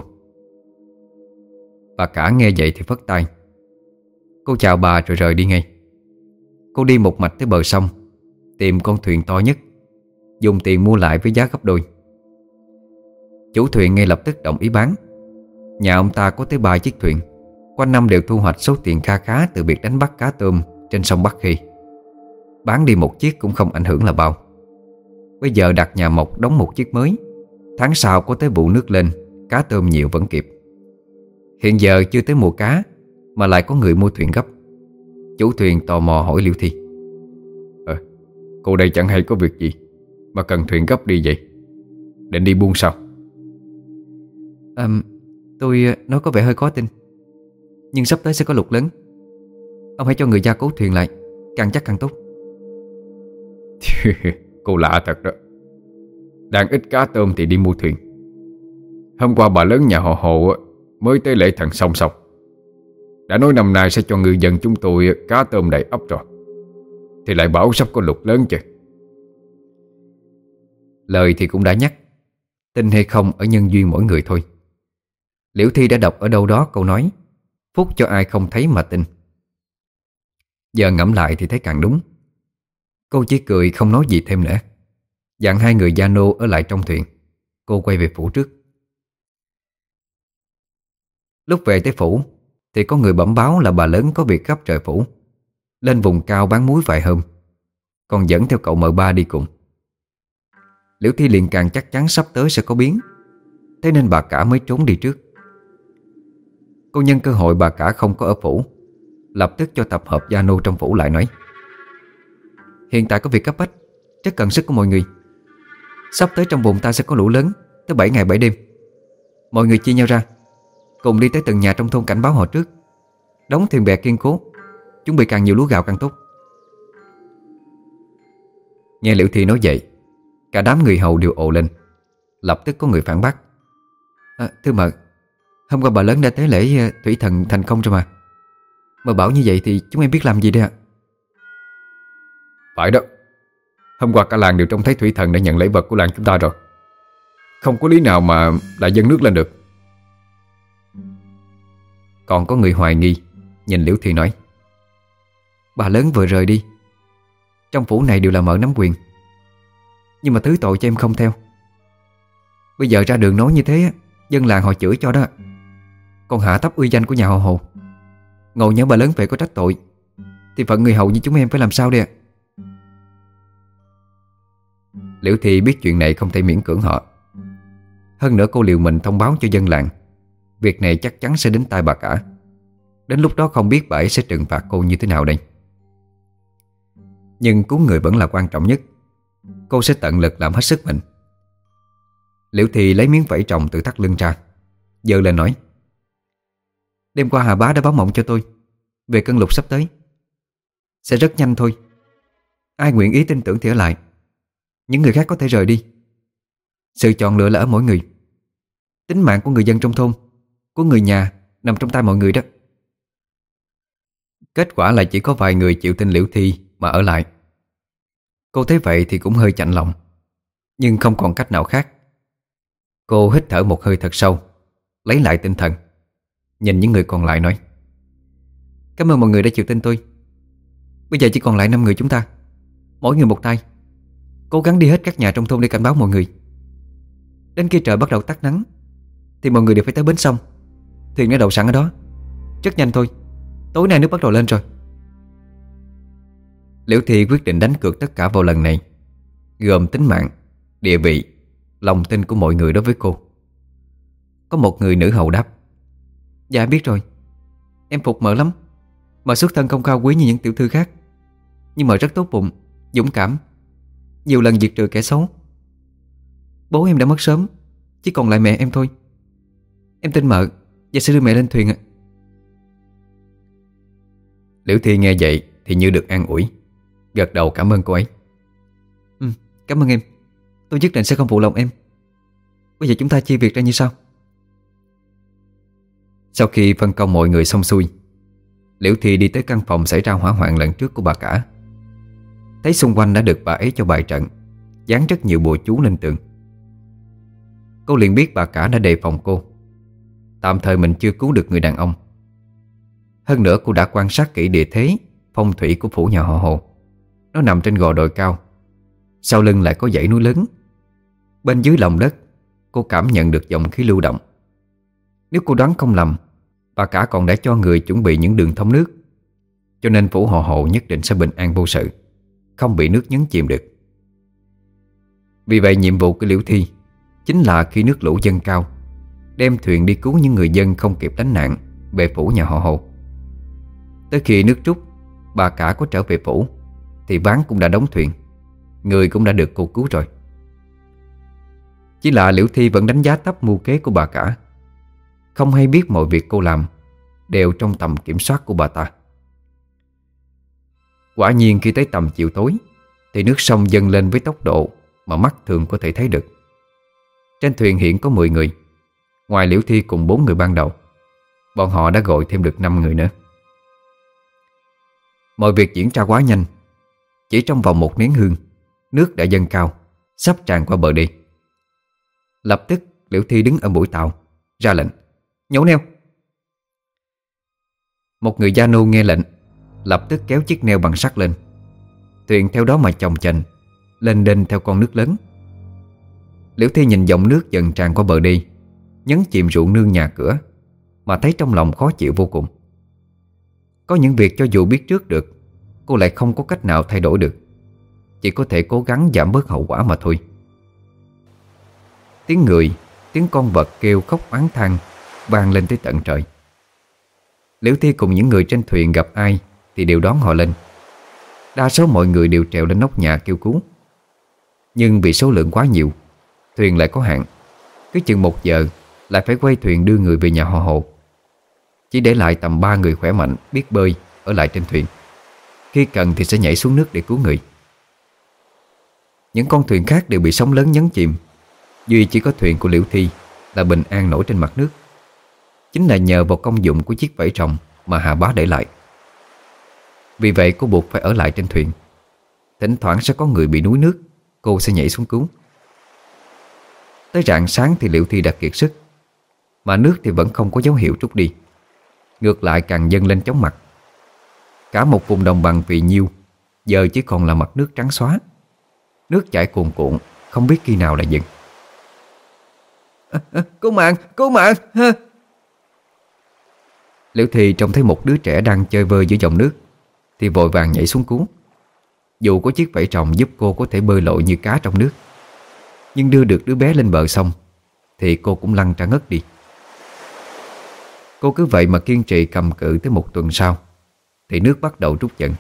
Bà cả nghe vậy thì phất tay. Cô chào bà rồi rời đi ngay. Cô đi một mạch tới bờ sông, tìm con thuyền to nhất, dùng tiền mua lại với giá gấp đôi. Chủ thuyền ngay lập tức đồng ý bán. Nhà ông ta có tới ba chiếc thuyền, quanh năm đều thu hoạch số tiền kha khá từ việc đánh bắt cá tôm trên sông Bắc Khi. Bán đi một chiếc cũng không ảnh hưởng là bao. Bây giờ đặt nhà mộc đóng một chiếc mới, tháng sau có tới vụ nước lên, cá tôm nhiều vẫn kịp. Hiện giờ chưa tới mùa cá mà lại có người mua thuyền gấp. Chủ thuyền tò mò hỏi Liễu Thi: Ờ, cô đây chẳng hay có việc gì mà cần thuyền gấp đi vậy? Định đi buôn sao? À, tôi nói có vẻ hơi khó tin, nhưng sắp tới sẽ có lụt lớn. Ông hãy cho người gia cố thuyền lại, càng chắc càng tốt. Cô lạ thật đó. Đang ít cá tôm thì đi mua thuyền. Hôm qua bà lớn nhà họ Hồ mới tới lễ thần song song, đã nói năm nay sẽ cho ngư dân chúng tôi cá tôm đầy ấp rồi, thì lại bảo sắp có lụt lớn chứ. Lời thì cũng đã nhắc, tin hay không ở nhân duyên mỗi người thôi. Liễu Thi đã đọc ở đâu đó câu nói: phúc cho ai không thấy mà tin. Giờ ngẫm lại thì thấy càng đúng. Cô chỉ cười không nói gì thêm nữa, dặn hai người gia nô ở lại trong thuyền. Cô quay về phủ trước. Lúc về tới phủ thì có người bẩm báo là bà lớn có việc gấp rời phủ, lên vùng cao bán muối vài hôm, còn dẫn theo cậu mợ ba đi cùng. Liễu Thi liền càng chắc chắn sắp tới sẽ có biến, thế nên bà cả mới trốn đi trước. Cô nhân cơ hội bà cả không có ở phủ, lập tức cho tập hợp gia nô trong phủ lại nói: Hiện tại có việc cấp bách, rất cần sức của mọi người. Sắp tới trong vùng ta sẽ có lũ lớn, tới bảy ngày bảy đêm. Mọi người chia nhau ra, cùng đi tới từng nhà trong thôn cảnh báo họ trước, đóng thuyền bè kiên cố, chuẩn bị càng nhiều lúa gạo càng tốt. Nghe Liễu Thi nói vậy, cả đám người hầu đều ồ lên. Lập tức có người phản bác: à, Thưa mợ, hôm qua bà lớn đã tế lễ thủy thần thành công rồi mà. Mà bảo như vậy thì chúng em biết làm gì đây ạ? Phải đó, hôm qua cả làng đều trông thấy thủy thần đã nhận lễ vật của làng chúng ta rồi. Không có lý nào mà lại dâng nước lên được. Còn có người hoài nghi, nhìn Liễu Thi nói: Bà lớn vừa rời đi, trong phủ này đều là mợ nắm quyền, nhưng mà thứ tội cho em không theo. Bây giờ ra đường nói như thế, dân làng họ chửi cho đó. Còn hạ thấp uy danh của nhà họ Hồ. Ngồi nhớ bà lớn về có trách tội, thì phận người hầu như chúng em phải làm sao đây ạ? Liễu Thi biết chuyện này không thể miễn cưỡng họ. Hơn nữa cô liều mình thông báo cho dân làng, việc này chắc chắn sẽ đến tai bà cả. Đến lúc đó không biết bà ấy sẽ trừng phạt cô như thế nào đây. Nhưng cứu người vẫn là quan trọng nhất. Cô sẽ tận lực làm hết sức mình. Liễu Thi lấy miếng vải trồng từ thắt lưng ra, giơ lên nói: Đêm qua Hà Bá đã báo mộng cho tôi về cơn lụt sắp tới. Sẽ rất nhanh thôi. Ai nguyện ý tin tưởng thì ở lại, những người khác có thể rời đi. Sự chọn lựa là ở mỗi người. Tính mạng của người dân trong thôn, của người nhà nằm trong tay mọi người đó. Kết quả là chỉ có vài người chịu tin Liễu Thi mà ở lại. Cô thấy vậy thì cũng hơi chạnh lòng, nhưng không còn cách nào khác. Cô hít thở một hơi thật sâu, lấy lại tinh thần, nhìn những người còn lại nói: Cảm ơn mọi người đã chịu tin tôi. Bây giờ chỉ còn lại năm người chúng ta, mỗi người một tay. Cố gắng đi hết các nhà trong thôn để cảnh báo mọi người. Đến khi trời bắt đầu tắt nắng thì mọi người đều phải tới bến sông. Thuyền đã đậu sẵn ở đó. Rất nhanh thôi, tối nay nước bắt đầu lên rồi. Liễu Thi quyết định đánh cược tất cả vào lần này, gồm tính mạng, địa vị, lòng tin của mọi người đối với cô. Có một người nữ hầu đáp: Dạ biết rồi. Em phục mợ lắm. Mà xuất thân không cao quý như những tiểu thư khác, nhưng mà rất tốt bụng, dũng cảm, nhiều lần diệt trừ kẻ xấu. Bố em đã mất sớm, chỉ còn lại mẹ em thôi. Em tin mợ và sẽ đưa mẹ lên thuyền ạ. Liễu Thi nghe vậy thì như được an ủi, gật đầu cảm ơn cô ấy. Ừ, cảm ơn em. Tôi nhất định sẽ không phụ lòng em. Bây giờ chúng ta chia việc ra như sau. Sau khi phân công mọi người xong xuôi, Liễu Thi đi tới căn phòng xảy ra hỏa hoạn lần trước của bà cả. Thấy xung quanh đã được bà ấy cho bài trận, dán rất nhiều bùa chú lên tường. Cô liền biết bà cả đã đề phòng cô. Tạm thời mình chưa cứu được người đàn ông. Hơn nữa cô đã quan sát kỹ địa thế, phong thủy của phủ nhà họ Hồ. Nó nằm trên gò đồi cao, sau lưng lại có dãy núi lớn. Bên dưới lòng đất, cô cảm nhận được dòng khí lưu động. Nếu cô đoán không lầm, bà cả còn đã cho người chuẩn bị những đường thông nước, cho nên phủ họ Hồ nhất định sẽ bình an vô sự, không bị nước nhấn chìm được. Vì vậy nhiệm vụ của Liễu Thi chính là khi nước lũ dâng cao, đem thuyền đi cứu những người dân không kịp lánh nạn về phủ nhà họ Hồ. Tới khi nước rút, bà cả có trở về phủ thì ván cũng đã đóng thuyền, người cũng đã được cô cứu rồi. Chỉ là Liễu Thi vẫn đánh giá thấp mưu kế của bà cả, không hay biết mọi việc cô làm đều trong tầm kiểm soát của bà ta. Quả nhiên khi tới tầm chiều tối thì nước sông dâng lên với tốc độ mà mắt thường có thể thấy được. Trên thuyền hiện có mười người. Ngoài Liễu Thi cùng bốn người ban đầu, bọn họ đã gọi thêm được năm người nữa. Mọi việc diễn ra quá nhanh. Chỉ trong vòng một nén hương, nước đã dâng cao, sắp tràn qua bờ đi. Lập tức Liễu Thi đứng ở mũi tàu, ra lệnh: nhổ neo. Một người gia nô nghe lệnh, lập tức kéo chiếc neo bằng sắt lên. Thuyền theo đó mà chồng chành lên đênh theo con nước lớn. Liễu Thi nhìn dòng nước dần tràn qua bờ đi, nhấn chìm ruộng nương nhà cửa, mà thấy trong lòng khó chịu vô cùng. Có những việc cho dù biết trước được, cô lại không có cách nào thay đổi được, chỉ có thể cố gắng giảm bớt hậu quả mà thôi. Tiếng người, tiếng con vật kêu khóc oán than vang lên tới tận trời. Liễu Thi cùng những người trên thuyền gặp ai thì đều đón họ lên. Đa số mọi người đều trèo lên nóc nhà kêu cứu. Nhưng vì số lượng quá nhiều, thuyền lại có hạn. Cứ chừng một giờ lại phải quay thuyền đưa người về nhà họ Hồ. Chỉ để lại tầm ba người khỏe mạnh biết bơi ở lại trên thuyền. Khi cần thì sẽ nhảy xuống nước để cứu người. Những con thuyền khác đều bị sóng lớn nhấn chìm, duy chỉ có thuyền của Liễu Thi là bình an nổi trên mặt nước. Chính là nhờ vào công dụng của chiếc vẫy rồng mà Hà Bá để lại. Vì vậy cô buộc phải ở lại trên thuyền. Thỉnh thoảng sẽ có người bị đuối nước, cô sẽ nhảy xuống cứu. Tới rạng sáng thì Liễu Thi đã kiệt sức, mà nước thì vẫn không có dấu hiệu rút đi, ngược lại càng dâng lên chóng mặt. Cả một vùng đồng bằng phì nhiêu giờ chỉ còn là mặt nước trắng xóa. Nước chảy cuồn cuộn, không biết khi nào là dừng. à, à, Cứu mạng, cứu mạng ha. Liễu Thi trông thấy một đứa trẻ đang chơi vơi giữa dòng nước thì vội vàng nhảy xuống cứu. Dù có chiếc vẫy rồng giúp cô có thể bơi lội như cá trong nước, nhưng đưa được đứa bé lên bờ xong thì cô cũng lăn ra ngất đi. Cô cứ vậy mà kiên trì cầm cự tới một tuần sau thì nước bắt đầu rút dần.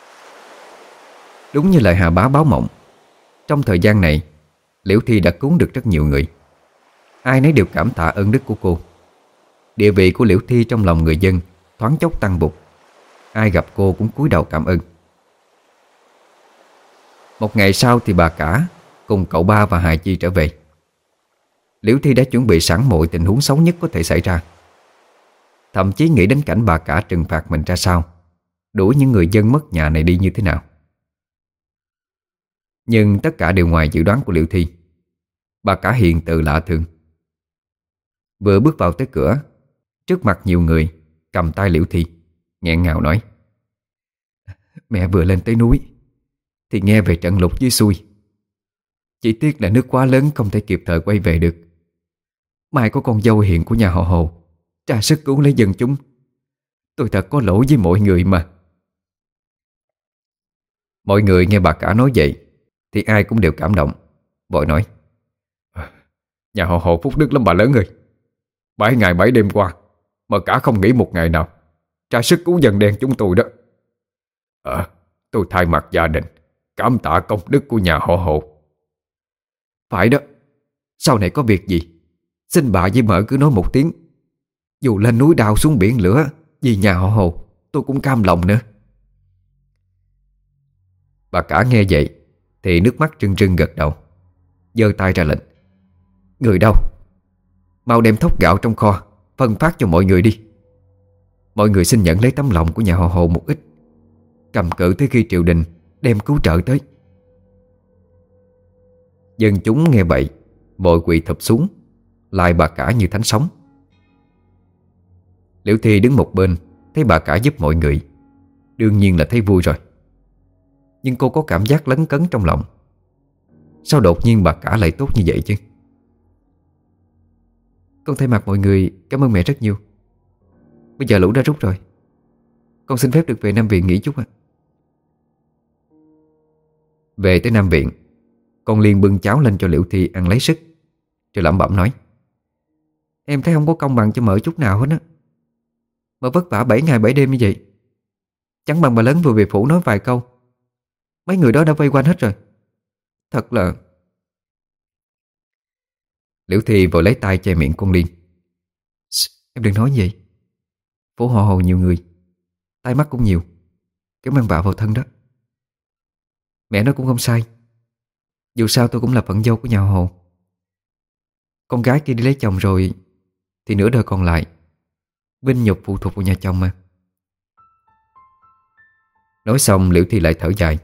Đúng như lời Hà Bá báo mộng, trong thời gian này Liễu Thi đã cứu được rất nhiều người. Ai nấy đều cảm tạ ơn đức của cô. Địa vị của Liễu Thi trong lòng người dân thoáng chốc tăng vụt. Ai gặp cô cũng cúi đầu cảm ơn. Một ngày sau thì bà cả cùng cậu ba và Hài Chi trở về. Liễu Thi đã chuẩn bị sẵn mọi tình huống xấu nhất có thể xảy ra, thậm chí nghĩ đến cảnh bà cả trừng phạt mình ra sao, đuổi những người dân mất nhà này đi như thế nào. Nhưng tất cả đều ngoài dự đoán của Liễu Thi. Bà cả hiền từ lạ thường. Vừa bước vào tới cửa, trước mặt nhiều người, cầm tay Liễu Thi, nghẹn ngào nói: Mẹ vừa lên tới núi thì nghe về trận lụt dưới xuôi. Chỉ tiếc là nước quá lớn không thể kịp thời quay về được. Mai có con dâu hiền của nhà họ Hồ ra sức cứu lấy dân chúng. Tôi thật có lỗi với mọi người mà. Mọi người nghe bà cả nói vậy thì ai cũng đều cảm động, vội nói: Nhà họ Hồ phúc đức lắm bà lớn ơi. Bảy ngày bảy đêm qua mà cả không nghỉ một ngày nào ra sức cứu dân đen chúng tôi đó. Ờ, tôi thay mặt gia đình cảm tạ công đức của nhà họ Hồ. Phải đó. Sau này có việc gì xin bà với mợ cứ nói một tiếng. Dù lên núi đao xuống biển lửa vì nhà họ Hồ tôi cũng cam lòng nữa. Bà cả nghe vậy thì nước mắt rưng rưng gật đầu, giơ tay ra lệnh: Người đâu? Mau đem thóc gạo trong kho phân phát cho mọi người đi. Mọi người xin nhận lấy tấm lòng của nhà họ Hồ một ít, cầm cự tới khi triều đình đem cứu trợ tới. Dân chúng nghe vậy vội quỳ thụp xuống, lại bà cả như thánh sống. Liễu Thi đứng một bên thấy bà cả giúp mọi người, đương nhiên là thấy vui rồi. Nhưng cô có cảm giác lấn cấn trong lòng. Sao đột nhiên bà cả lại tốt như vậy chứ? Con thay mặt mọi người cảm ơn mẹ rất nhiều. Bây giờ lũ đã rút rồi, con xin phép được về Nam Viện nghỉ chút ạ. Về tới Nam Viện, con liền bưng cháo lên cho Liễu Thi ăn lấy sức, rồi lẩm bẩm nói: Em thấy không có công bằng cho mợ chút nào hết á. Mợ vất vả bảy ngày bảy đêm như vậy, chẳng bằng bà lớn vừa về phủ nói vài câu, mấy người đó đã vây quanh hết rồi. Thật là... Liễu Thi vội lấy tay che miệng con Liên: Em đừng nói vậy. Phố họ Hồ nhiều người, tai mắt cũng nhiều, cái mang vạ vào thân đó. Mẹ nói cũng không sai. Dù sao tôi cũng là phận dâu của nhà họ Hồ. Con gái kia đi lấy chồng rồi thì nửa đời còn lại vinh nhục phụ thuộc vào nhà chồng mà. Nói xong Liễu Thi lại thở dài: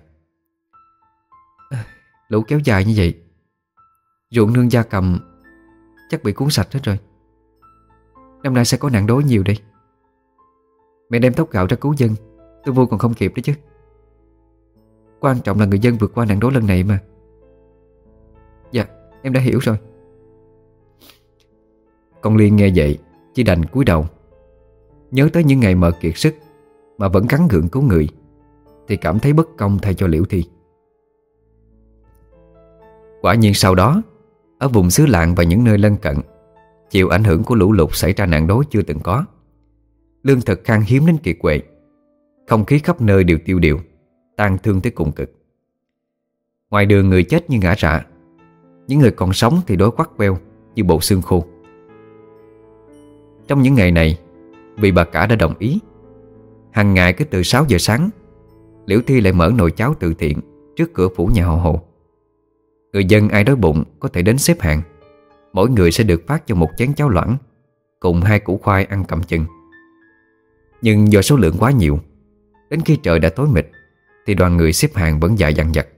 Lũ kéo dài như vậy, ruộng nương gia cầm chắc bị cuốn sạch hết rồi. Năm nay sẽ có nạn đói nhiều đây. Mẹ đem thóc gạo ra cứu dân, tôi vui còn không kịp đấy chứ. Quan trọng là người dân vượt qua nạn đói lần này mà. Dạ, em đã hiểu rồi. Con Liên nghe vậy chỉ đành cúi đầu. Nhớ tới những ngày mợ kiệt sức mà vẫn gắng gượng cứu người, thì cảm thấy bất công thay cho Liễu Thi. Quả nhiên sau đó, ở vùng xứ Lạng và những nơi lân cận, chịu ảnh hưởng của lũ lụt xảy ra nạn đói chưa từng có. Lương thực khan hiếm đến kiệt quệ. Không khí khắp nơi đều tiêu điều, tang thương tới cùng cực. Ngoài đường người chết như ngã rạ, những người còn sống thì đói quắt queo như bộ xương khô. Trong những ngày này, vì bà cả đã đồng ý, hàng ngày cứ từ sáu giờ sáng, Liễu Thi lại mở nồi cháo từ thiện trước cửa phủ nhà họ Hồ. Người dân ai đói bụng có thể đến xếp hàng. Mỗi người sẽ được phát cho một chén cháo loãng cùng hai củ khoai ăn cầm chừng. Nhưng do số lượng quá nhiều, đến khi trời đã tối mịt thì đoàn người xếp hàng vẫn dài dằng dặc.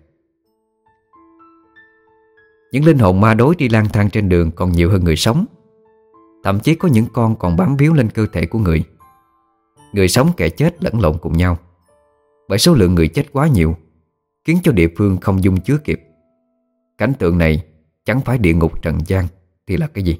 Những linh hồn ma đói đi lang thang trên đường còn nhiều hơn người sống. Thậm chí có những con còn bám víu lên cơ thể của người. Người sống kẻ chết lẫn lộn cùng nhau. Bởi số lượng người chết quá nhiều, khiến cho địa phương không dung chứa kịp. Cảnh tượng này chẳng phải địa ngục trần gian thì là cái gì?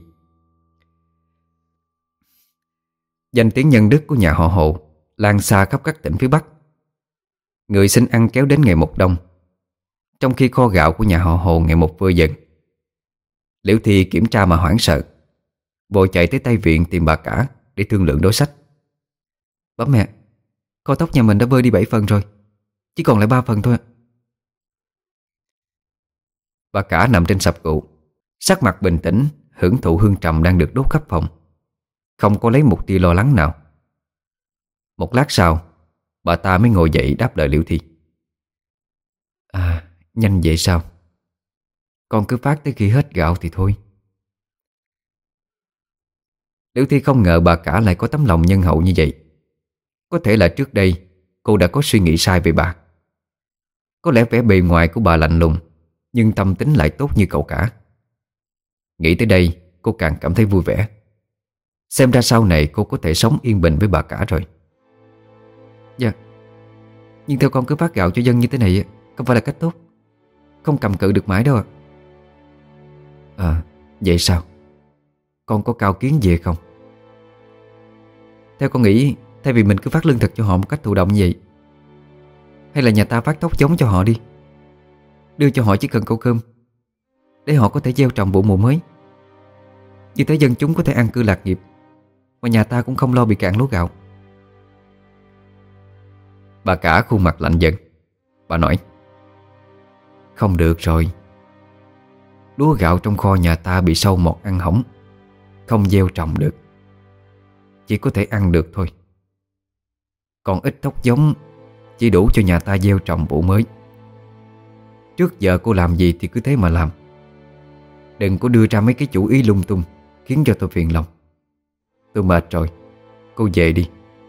Danh tiếng nhân đức của nhà họ Hồ lan xa khắp các tỉnh phía Bắc. Người xin ăn kéo đến ngày một đông, trong khi kho gạo của nhà họ Hồ ngày một vơi dần. Liễu Thi kiểm tra mà hoảng sợ, vội chạy tới Tây Viện tìm bà cả để thương lượng đối sách. Bấm mẹ, kho thóc nhà mình đã vơi đi bảy phần rồi, chỉ còn lại ba phần thôi. Bà cả nằm trên sập cụ, sắc mặt bình tĩnh, hưởng thụ hương trầm đang được đốt khắp phòng, không có lấy một tia lo lắng nào. Một lát sau, bà ta mới ngồi dậy đáp lời Liễu Thi. À, nhanh vậy sao? Con cứ phát tới khi hết gạo thì thôi. Liễu Thi không ngờ bà cả lại có tấm lòng nhân hậu như vậy. Có thể là trước đây cô đã có suy nghĩ sai về bà. Có lẽ vẻ bề ngoài của bà lạnh lùng, nhưng tâm tính lại tốt như cậu cả. Nghĩ tới đây, cô càng cảm thấy vui vẻ. Xem ra sau này cô có thể sống yên bình với bà cả rồi. Dạ, nhưng theo con cứ phát gạo cho dân như thế này không phải là cách tốt. Không cầm cự được mãi đâu ạ. À, vậy sao? Con có cao kiến gì không? Theo con nghĩ, thay vì mình cứ phát lương thực cho họ một cách thụ động như vậy, hay là nhà ta phát thóc giống cho họ đi, đưa cho họ chỉ cần câu cơm, để họ có thể gieo trồng vụ mùa mới. Như thế dân chúng có thể an cư lạc nghiệp, mà nhà ta cũng không lo bị cạn lúa gạo. Bà cả khuôn mặt lạnh dần. Bà nói: Không được rồi. Lúa gạo trong kho nhà ta bị sâu mọt ăn hỏng, không gieo trồng được, chỉ có thể ăn được thôi. Còn ít thóc giống chỉ đủ cho nhà ta gieo trồng vụ mới. Trước giờ cô làm gì thì cứ thế mà làm. Đừng có đưa ra mấy cái chủ ý lung tung, khiến cho tôi phiền lòng. Tôi mệt rồi, cô về đi.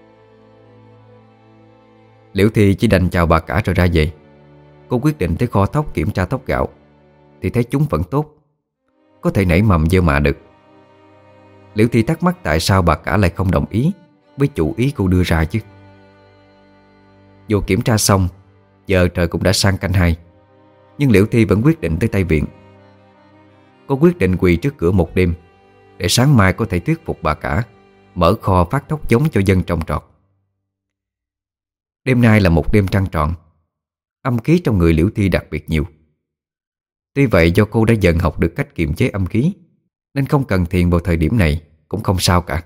Liễu Thi chỉ đành chào bà cả rồi ra về. Cô quyết định tới kho thóc kiểm tra thóc gạo, thì thấy chúng vẫn tốt, có thể nảy mầm gieo mạ được. Liễu Thi thắc mắc tại sao bà cả lại không đồng ý với chủ ý cô đưa ra chứ. Dù kiểm tra xong, giờ trời cũng đã sang canh hai, nhưng Liễu Thi vẫn quyết định tới Tây Viện. Cô quyết định quỳ trước cửa một đêm, để sáng mai có thể thuyết phục bà cả mở kho phát thóc giống cho dân trồng trọt. Đêm nay là một đêm trăng tròn. Âm khí trong người Liễu Thi đặc biệt nhiều. Tuy vậy do cô đã dần học được cách kiềm chế âm khí, nên không cần thiền vào thời điểm này cũng không sao cả.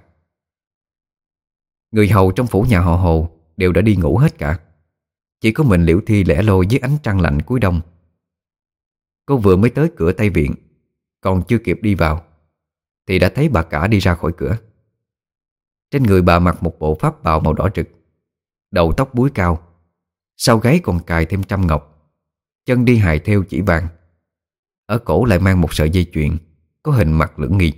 Người hầu trong phủ nhà họ Hồ đều đã đi ngủ hết cả. Chỉ có mình Liễu Thi lẻ loi dưới ánh trăng lạnh cuối đông. Cô vừa mới tới cửa Tây Viện, còn chưa kịp đi vào thì đã thấy bà cả đi ra khỏi cửa. Trên người bà mặc một bộ pháp bào màu đỏ rực, đầu tóc búi cao, sau gáy còn cài thêm trăm ngọc, chân đi hài thêu chỉ vàng, ở cổ lại mang một sợi dây chuyền có hình mặt lưỡng nghi.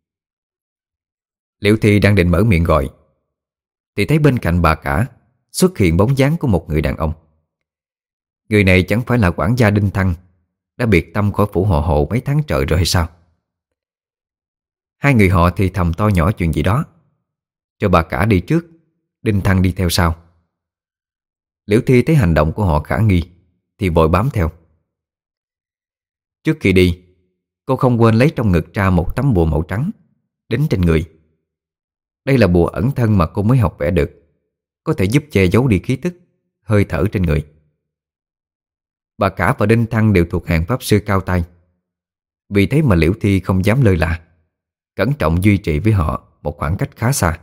Liễu Thi đang định mở miệng gọi thì thấy bên cạnh bà cả xuất hiện bóng dáng của một người đàn ông. Người này chẳng phải là quản gia Đinh Thăng đã biệt tâm khỏi phủ họ Hồ mấy tháng trời rồi hay sao? Hai người họ thì thầm to nhỏ chuyện gì đó, cho bà cả đi trước, Đinh Thăng đi theo sau. Liễu Thi thấy hành động của họ khả nghi, thì vội bám theo. Trước khi đi, cô không quên lấy trong ngực ra một tấm bùa màu trắng đính trên người. Đây là bùa ẩn thân mà cô mới học vẽ được, có thể giúp che giấu đi khí tức, hơi thở trên người. Bà cả và Đinh Thăng đều thuộc hàng pháp sư cao tay, vì thế mà Liễu Thi không dám lơi là, cẩn trọng duy trì với họ một khoảng cách khá xa.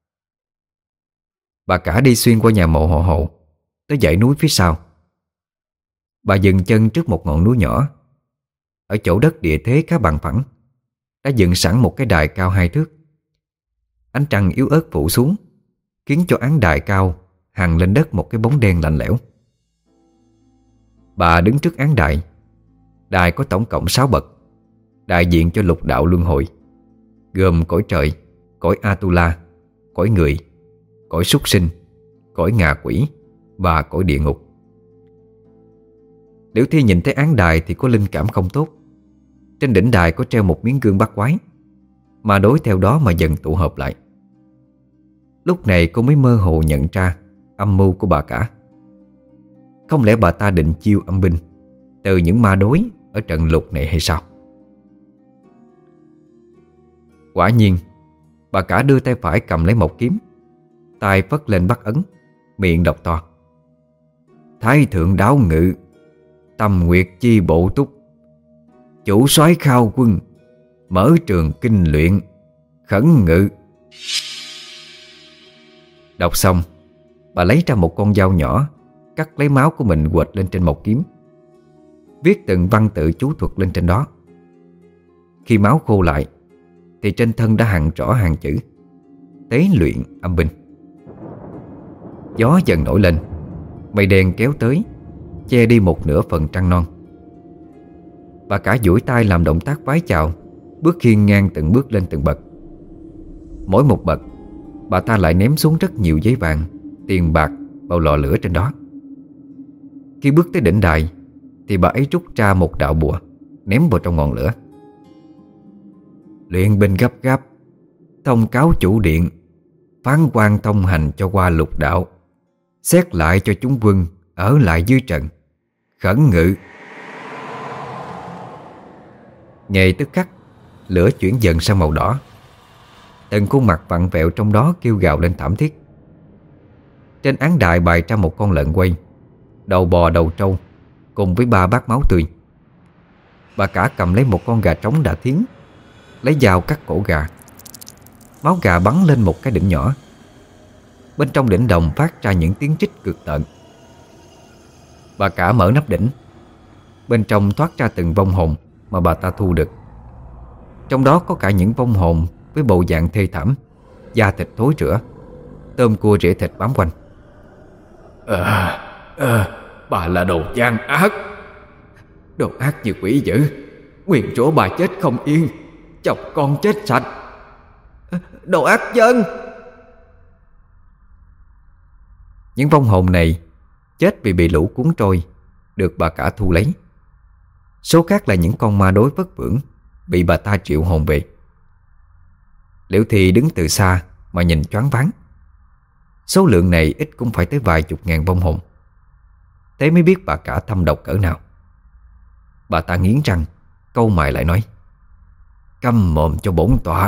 Bà cả đi xuyên qua nhà mộ họ Hộ tới dãy núi phía sau. Bà dừng chân trước một ngọn núi nhỏ. Ở chỗ đất địa thế khá bằng phẳng đã dựng sẵn một cái đài cao hai thước. Ánh trăng yếu ớt phủ xuống, khiến cho án đài cao hằn lên đất một cái bóng đen lạnh lẽo. Bà đứng trước án đài. Đài có tổng cộng sáu bậc, đại diện cho lục đạo luân hồi, gồm cõi trời, cõi Atula, cõi người, cõi súc sinh, cõi ngạ quỷ và cõi địa ngục. Liễu Thi nhìn thấy án đài thì có linh cảm không tốt. Trên đỉnh đài có treo một miếng gương bắt quái, mà đối theo đó mà dần tụ hợp lại. Lúc này cô mới mơ hồ nhận ra âm mưu của bà cả. Không lẽ bà ta định chiêu âm binh từ những ma đối ở trận lục này hay sao? Quả nhiên, bà cả đưa tay phải cầm lấy một kiếm, tay phất lên bắt ấn, miệng đọc to: Thái thượng đáo ngự, tâm nguyệt chi bộ túc, chủ soái khao quân, mở trường kinh luyện, khẩn ngự. Đọc xong, bà lấy ra một con dao nhỏ, cắt lấy máu của mình quệt lên trên một kiếm, viết từng văn tự chú thuật lên trên đó. Khi máu khô lại thì trên thân đã hằn rõ hàng chữ: tế luyện âm binh. Gió dần nổi lên, mây đen kéo tới, che đi một nửa phần trăng non. Bà cả duỗi tay làm động tác vái chào, bước hiên ngang từng bước lên từng bậc. Mỗi một bậc, bà ta lại ném xuống rất nhiều giấy vàng, tiền bạc vào lò lửa trên đó. Khi bước tới đỉnh đài thì bà ấy rút ra một đạo bùa, ném vào trong ngọn lửa. Luyện binh gấp gáp, thông cáo chủ điện, phán quan thông hành cho qua lục đạo, xét lại cho chúng quân ở lại dưới trận, khẩn ngự. Ngay tức khắc, lửa chuyển dần sang màu đỏ. Từng khuôn mặt vặn vẹo trong đó kêu gào lên thảm thiết. Trên án đài bày ra một con lợn quay, đầu bò đầu trâu, cùng với ba bát máu tươi. Bà cả cầm lấy một con gà trống đã thiến, lấy dao cắt cổ gà. Máu gà bắn lên một cái đỉnh nhỏ. Bên trong đỉnh đồng phát ra những tiếng rít cực tợn. Bà cả mở nắp đỉnh. Bên trong thoát ra từng vong hồn mà bà ta thu được. Trong đó có cả những vong hồn với bộ dạng thê thảm, da thịt thối rữa, tôm cua rỉa thịt bám quanh. À, à, bà là đồ gian ác. Đồ ác như quỷ dữ, nguyền rủa bà chết không yên, chồng con chết sạch. Đồ ác dân. Những vong hồn này chết vì bị lũ cuốn trôi, được bà cả thu lấy. Số khác là những con ma đối vất vưởng, bị bà ta triệu hồn về. Liễu Thi đứng từ xa mà nhìn choáng váng. Số lượng này ít cũng phải tới vài chục ngàn vong hồn. Thế mới biết bà cả thâm độc cỡ nào. Bà ta nghiến răng, câu mày lại nói: Câm mồm cho bổn tọa.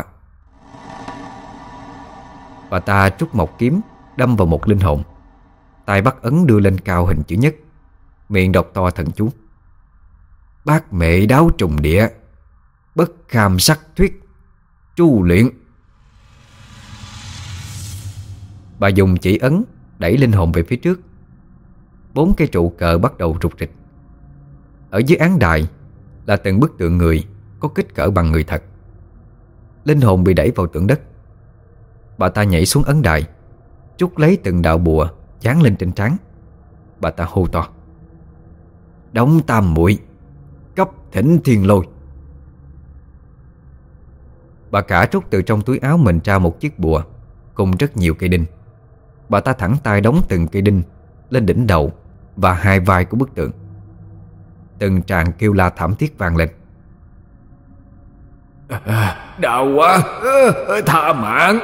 Bà ta trút một kiếm đâm vào một linh hồn, tay bắt ấn đưa lên cao hình chữ nhất, miệng đọc to thần chú: Bát mệ đáo trùng địa, bất kham sắc thuyết, chu luyện. Bà dùng chỉ ấn đẩy linh hồn về phía trước. Bốn cây trụ cờ bắt đầu rục rịch. Ở dưới án đài là từng bức tượng người có kích cỡ bằng người thật. Linh hồn bị đẩy vào tượng đất. Bà ta nhảy xuống ấn đài, trút lấy từng đạo bùa dán lên trên trán. Bà ta hô to: Đóng tam muội, cấp thỉnh thiên lôi. Bà cả rút từ trong túi áo mình ra một chiếc bùa cùng rất nhiều cây đinh. Bà ta thẳng tay đóng từng cây đinh lên đỉnh đầu và hai vai của bức tượng. Từng tràng kêu la thảm thiết vang lên: à, Đau quá, à, tha mạng.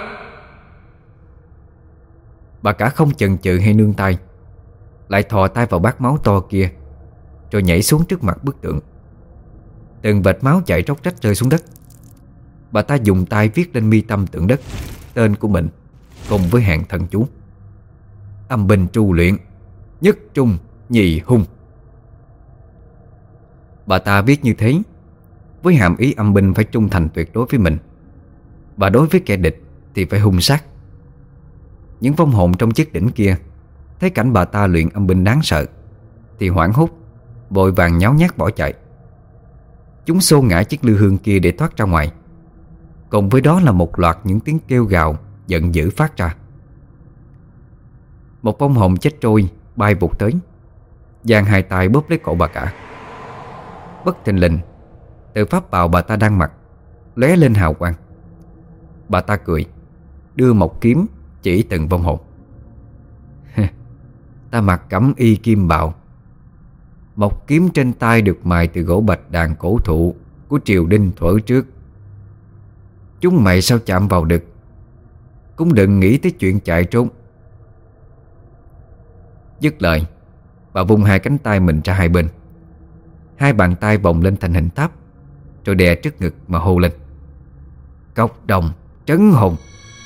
Bà cả không chần chừ hay nương tay, lại thò tay vào bát máu to kia, rồi nhảy xuống trước mặt bức tượng. Từng vệt máu chảy róc rách rơi xuống đất. Bà ta dùng tay viết lên mi tâm tượng đất tên của mình cùng với hàng thần chú: Âm binh tru luyện, nhất trung nhì hung. Bà ta viết như thế với hàm ý âm binh phải trung thành tuyệt đối với mình, và đối với kẻ địch thì phải hung sát. Những vong hồn trong chiếc đỉnh kia thấy cảnh bà ta luyện âm binh đáng sợ thì hoảng hốt, vội vàng nháo nhác bỏ chạy. Chúng xô ngã chiếc lư hương kia để thoát ra ngoài. Cùng với đó là một loạt những tiếng kêu gào giận dữ phát ra. Một vong hồn chết trôi bay vụt tới, giang hai tay bóp lấy cổ bà cả. Bất thình lình, từ pháp bào bà ta đang mặc lóe lên hào quang. Bà ta cười, đưa một kiếm chỉ từng vong hồn. Ta mặc cẩm y kim bào, một kiếm trên tay được mài từ gỗ bạch đàn cổ thụ của triều đình thuở trước. Chúng mày sao chạm vào được, cũng đừng nghĩ tới chuyện chạy trốn. Dứt lời, bà vung hai cánh tay mình ra hai bên. Hai bàn tay bồng lên thành hình tháp, rồi đè trước ngực mà hô lên: Cốc đồng trấn hồn.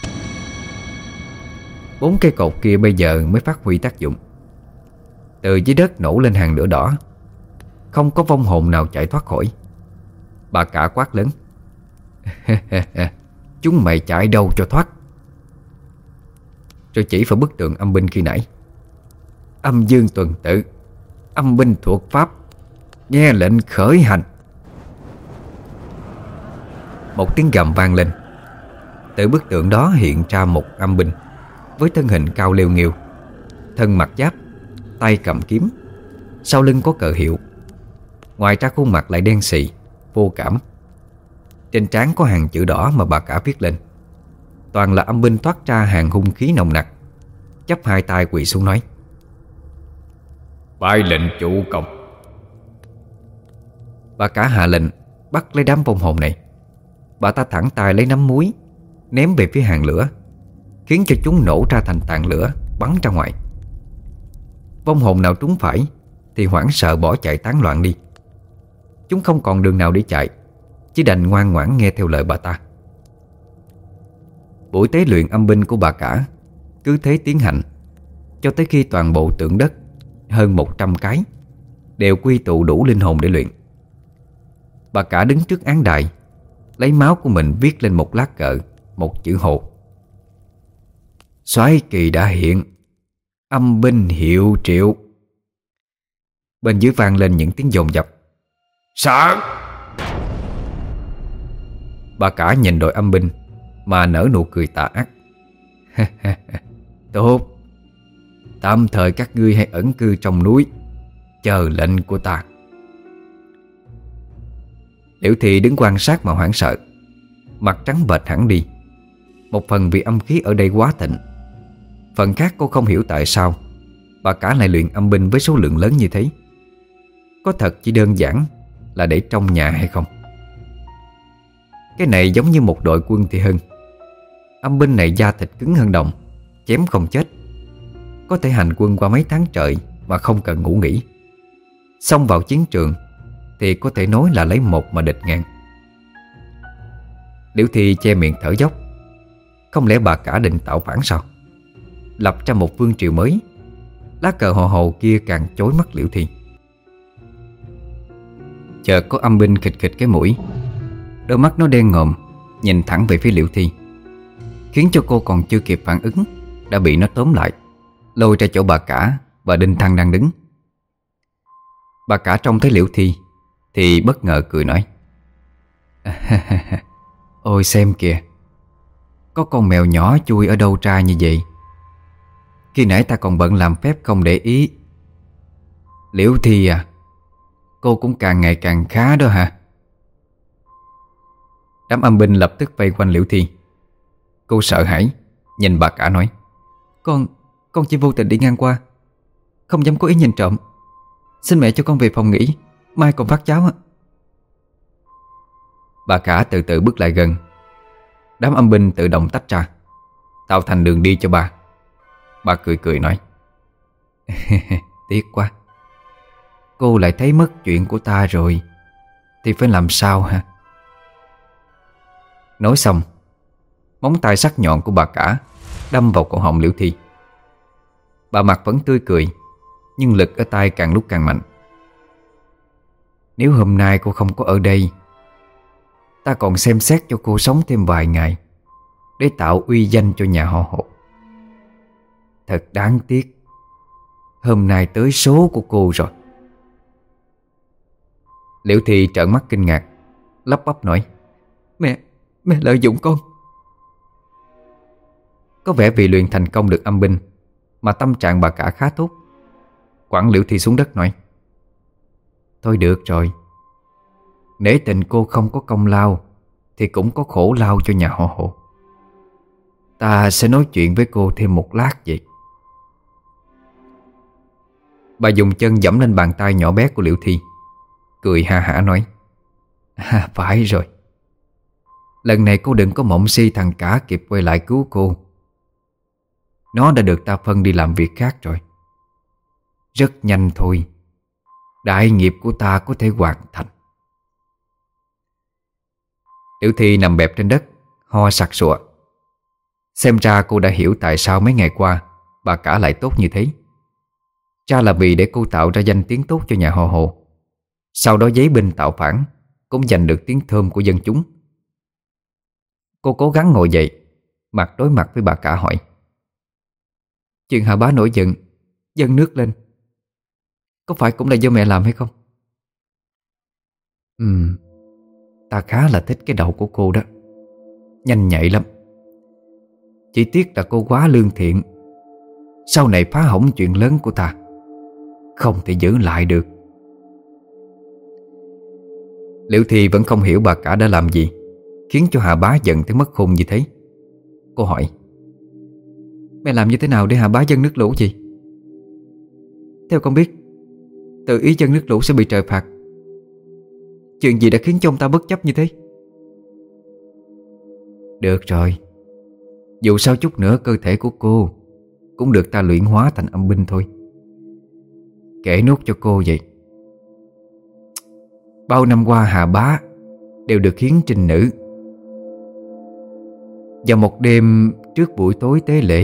Bốn cây cột kia bây giờ mới phát huy tác dụng. Từ dưới đất nổ lên hàng lửa đỏ. Không có vong hồn nào chạy thoát khỏi. Bà cả quát lớn: Chúng mày chạy đâu cho thoát. Rồi chỉ vào bức tượng âm binh khi nãy: Âm dương tuần tự, âm binh thuộc pháp, nghe lệnh khởi hành. Một tiếng gầm vang lên. Từ bức tượng đó hiện ra một âm binh với thân hình cao lêu nghêu, thân mặc giáp, tay cầm kiếm, sau lưng có cờ hiệu. Ngoài ra khuôn mặt lại đen xì, vô cảm. Trên trán có hàng chữ đỏ mà bà cả viết lên. Toàn là âm binh toát ra hàng hung khí nồng nặc, chắp hai tay quỳ xuống nói: Bái lệnh chủ công. Bà cả hạ lệnh bắt lấy đám vong hồn này. Bà ta thẳng tay lấy nắm muối ném về phía hàng lửa, khiến cho chúng nổ ra thành tàn lửa bắn ra ngoài. Vong hồn nào trúng phải thì hoảng sợ bỏ chạy tán loạn đi. Chúng không còn đường nào để chạy, chỉ đành ngoan ngoãn nghe theo lời bà ta. Buổi tế luyện âm binh của bà cả cứ thế tiến hành cho tới khi toàn bộ tượng đất hơn một trăm cái đều quy tụ đủ linh hồn để luyện. Bà cả đứng trước án đài, lấy máu của mình viết lên một lá cờ, một chữ hồ: Soái kỳ đã hiện, âm binh hiệu triệu. Bên dưới vang lên những tiếng dồn dập: Sáng. Bà cả nhìn đội âm binh mà nở nụ cười tà ác. Tốt, tạm thời các ngươi hãy ẩn cư trong núi, chờ lệnh của ta. Liễu Thị đứng quan sát mà hoảng sợ, mặt trắng bệch hẳn đi. Một phần vì âm khí ở đây quá thịnh, phần khác cô không hiểu tại sao bà cả lại luyện âm binh với số lượng lớn như thế. Có thật chỉ đơn giản là để trong nhà hay không? Cái này giống như một đội quân thì hơn. Âm binh này da thịt cứng hơn đồng, chém không chết, có thể hành quân qua mấy tháng trời mà không cần ngủ nghỉ. Xông vào chiến trường thì có thể nói là lấy một mà địch ngàn. Liễu Thi che miệng thở dốc. Không lẽ bà cả định tạo phản sao? Lập ra một vương triều mới? Lá cờ hồ hồ kia càng chói mắt Liễu Thi. Chợt có âm binh khịch khịch cái mũi. Đôi mắt nó đen ngòm, nhìn thẳng về phía Liễu Thi, khiến cho cô còn chưa kịp phản ứng đã bị nó tóm lại, lôi ra chỗ bà cả và Đinh Thăng đang đứng. Bà cả trông thấy Liễu Thi thì bất ngờ cười nói: Ôi xem kìa, có con mèo nhỏ chui ở đâu ra như vậy. Khi nãy ta còn bận làm phép không để ý. Liễu Thi à, cô cũng càng ngày càng khá đó hả? Đám âm binh lập tức vây quanh Liễu Thi. Cô sợ hãi nhìn bà cả nói: Con, con chỉ vô tình đi ngang qua, không dám có ý nhìn trộm. Xin mẹ cho con về phòng nghỉ, mai còn phát cháo á. Bà cả từ từ bước lại gần. Đám âm binh tự động tách ra, tạo thành đường đi cho bà. Bà cười cười nói: Tiếc quá, cô lại thấy mất chuyện của ta rồi thì phải làm sao hả? Nói xong, móng tay sắc nhọn của bà cả đâm vào cổ họng Liễu Thi. Bà mặt vẫn tươi cười, nhưng lực ở tay càng lúc càng mạnh. Nếu hôm nay cô không có ở đây, ta còn xem xét cho cô sống thêm vài ngày để tạo uy danh cho nhà họ Hồ. Thật đáng tiếc, hôm nay tới số của cô rồi. Liễu Thi trợn mắt kinh ngạc, lắp bắp nói: Mẹ, mẹ lợi dụng con. Có vẻ vì luyện thành công được âm binh mà tâm trạng bà cả khá tốt. Quẳng Liễu Thi xuống đất nói: Thôi được rồi, nể tình cô không có công lao thì cũng có khổ lao cho nhà họ Hồ. Ta sẽ nói chuyện với cô thêm một lát vậy. Bà dùng chân giẫm lên bàn tay nhỏ bé của Liễu Thi, cười ha hả nói: À, phải rồi. Lần này cô đừng có mộng si thằng cả kịp quay lại cứu cô. Nó đã được ta phân đi làm việc khác rồi. Rất nhanh thôi, đại nghiệp của ta có thể hoàn thành. Liễu Thi nằm bẹp trên đất, ho sặc sụa. Xem ra cô đã hiểu tại sao mấy ngày qua bà cả lại tốt như thế. Ra là vì để cô tạo ra danh tiếng tốt cho nhà họ Hồ. Sau đó giấy binh tạo phản cũng giành được tiếng thơm của dân chúng. Cô cố gắng ngồi dậy, mặt đối mặt với bà cả hỏi: Chuyện Hà Bá nổi giận, dâng nước lên, có phải cũng là do mẹ làm hay không? Ừm, ta khá là thích cái đầu của cô đó. Nhanh nhạy lắm. Chỉ tiếc là cô quá lương thiện, sau này phá hỏng chuyện lớn của ta, không thể giữ lại được. Liễu Thi vẫn không hiểu bà cả đã làm gì khiến cho Hà Bá giận tới mất khôn như thế. Cô hỏi: Mẹ làm như thế nào để Hà Bá dâng nước lũ gì? Theo con biết, tự ý dâng nước lũ sẽ bị trời phạt. Chuyện gì đã khiến cho ông ta bất chấp như thế? Được rồi, dù sao chút nữa cơ thể của cô cũng được ta luyện hóa thành âm binh thôi. Kể nốt cho cô vậy. Bao năm qua Hà Bá đều được hiến trinh nữ. Vào một đêm trước buổi tối tế lễ,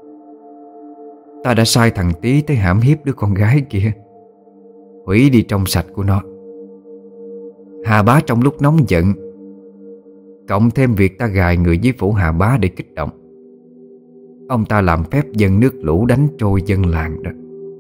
ta đã sai thằng Tý tới hãm hiếp đứa con gái kia, hủy đi trong sạch của nó. Hà Bá trong lúc nóng giận, cộng thêm việc ta gài người với phủ Hà Bá để kích động, ông ta làm phép dâng nước lũ đánh trôi dân làng đó.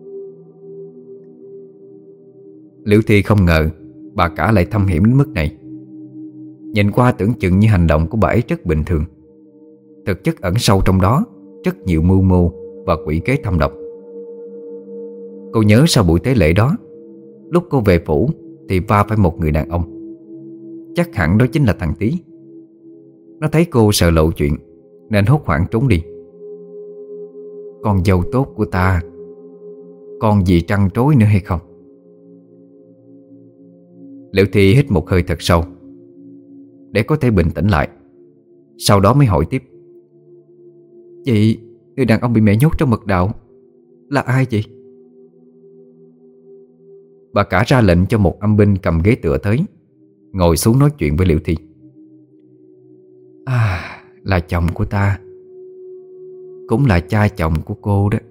Liễu Thi không ngờ bà cả lại thâm hiểm đến mức này. Nhìn qua tưởng chừng như hành động của bà ấy rất bình thường, thực chất ẩn sâu trong đó rất nhiều mưu mô và quỷ kế thâm độc. Cô nhớ sau buổi tế lễ đó, lúc cô về phủ thì va phải một người đàn ông. Chắc hẳn đó chính là thằng Tý. Nó thấy cô sợ lộ chuyện nên hốt hoảng trốn đi. Con dâu tốt của ta, còn gì trăn trối nữa hay không? Liễu Thi hít một hơi thật sâu để có thể bình tĩnh lại. Sau đó mới hỏi tiếp: Vậy người đàn ông bị mẹ nhốt trong mật đạo là ai vậy? Bà cả ra lệnh cho một âm binh cầm ghế tựa tới, ngồi xuống nói chuyện với Liễu Thi. À, là chồng của ta, cũng là cha chồng của cô đó.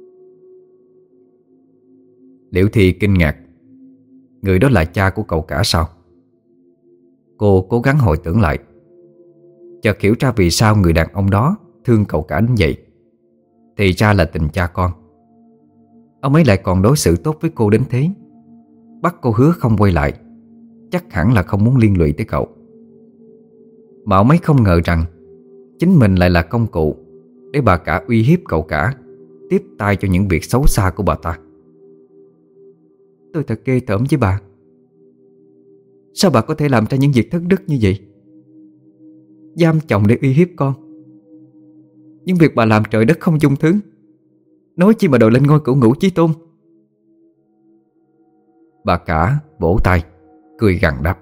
Liễu Thi kinh ngạc. Người đó là cha của cậu cả sao? Cô cố gắng hồi tưởng lại, chợt hiểu ra vì sao người đàn ông đó thương cậu cả đến vậy. Thì ra là tình cha con. Ông ấy lại còn đối xử tốt với cô đến thế, bắt cô hứa không quay lại. Chắc hẳn là không muốn liên lụy tới cậu. Mà ông ấy không ngờ rằng chính mình lại là công cụ để bà cả uy hiếp cậu cả, tiếp tay cho những việc xấu xa của bà ta. Tôi thật ghê tởm với bà. Sao bà có thể làm ra những việc thất đức như vậy? Giam chồng để uy hiếp con. Những việc bà làm trời đất không dung thứ, nói chi mà đòi lên ngôi cửu ngũ chí tôn. Bà cả vỗ tay, cười gằn đáp: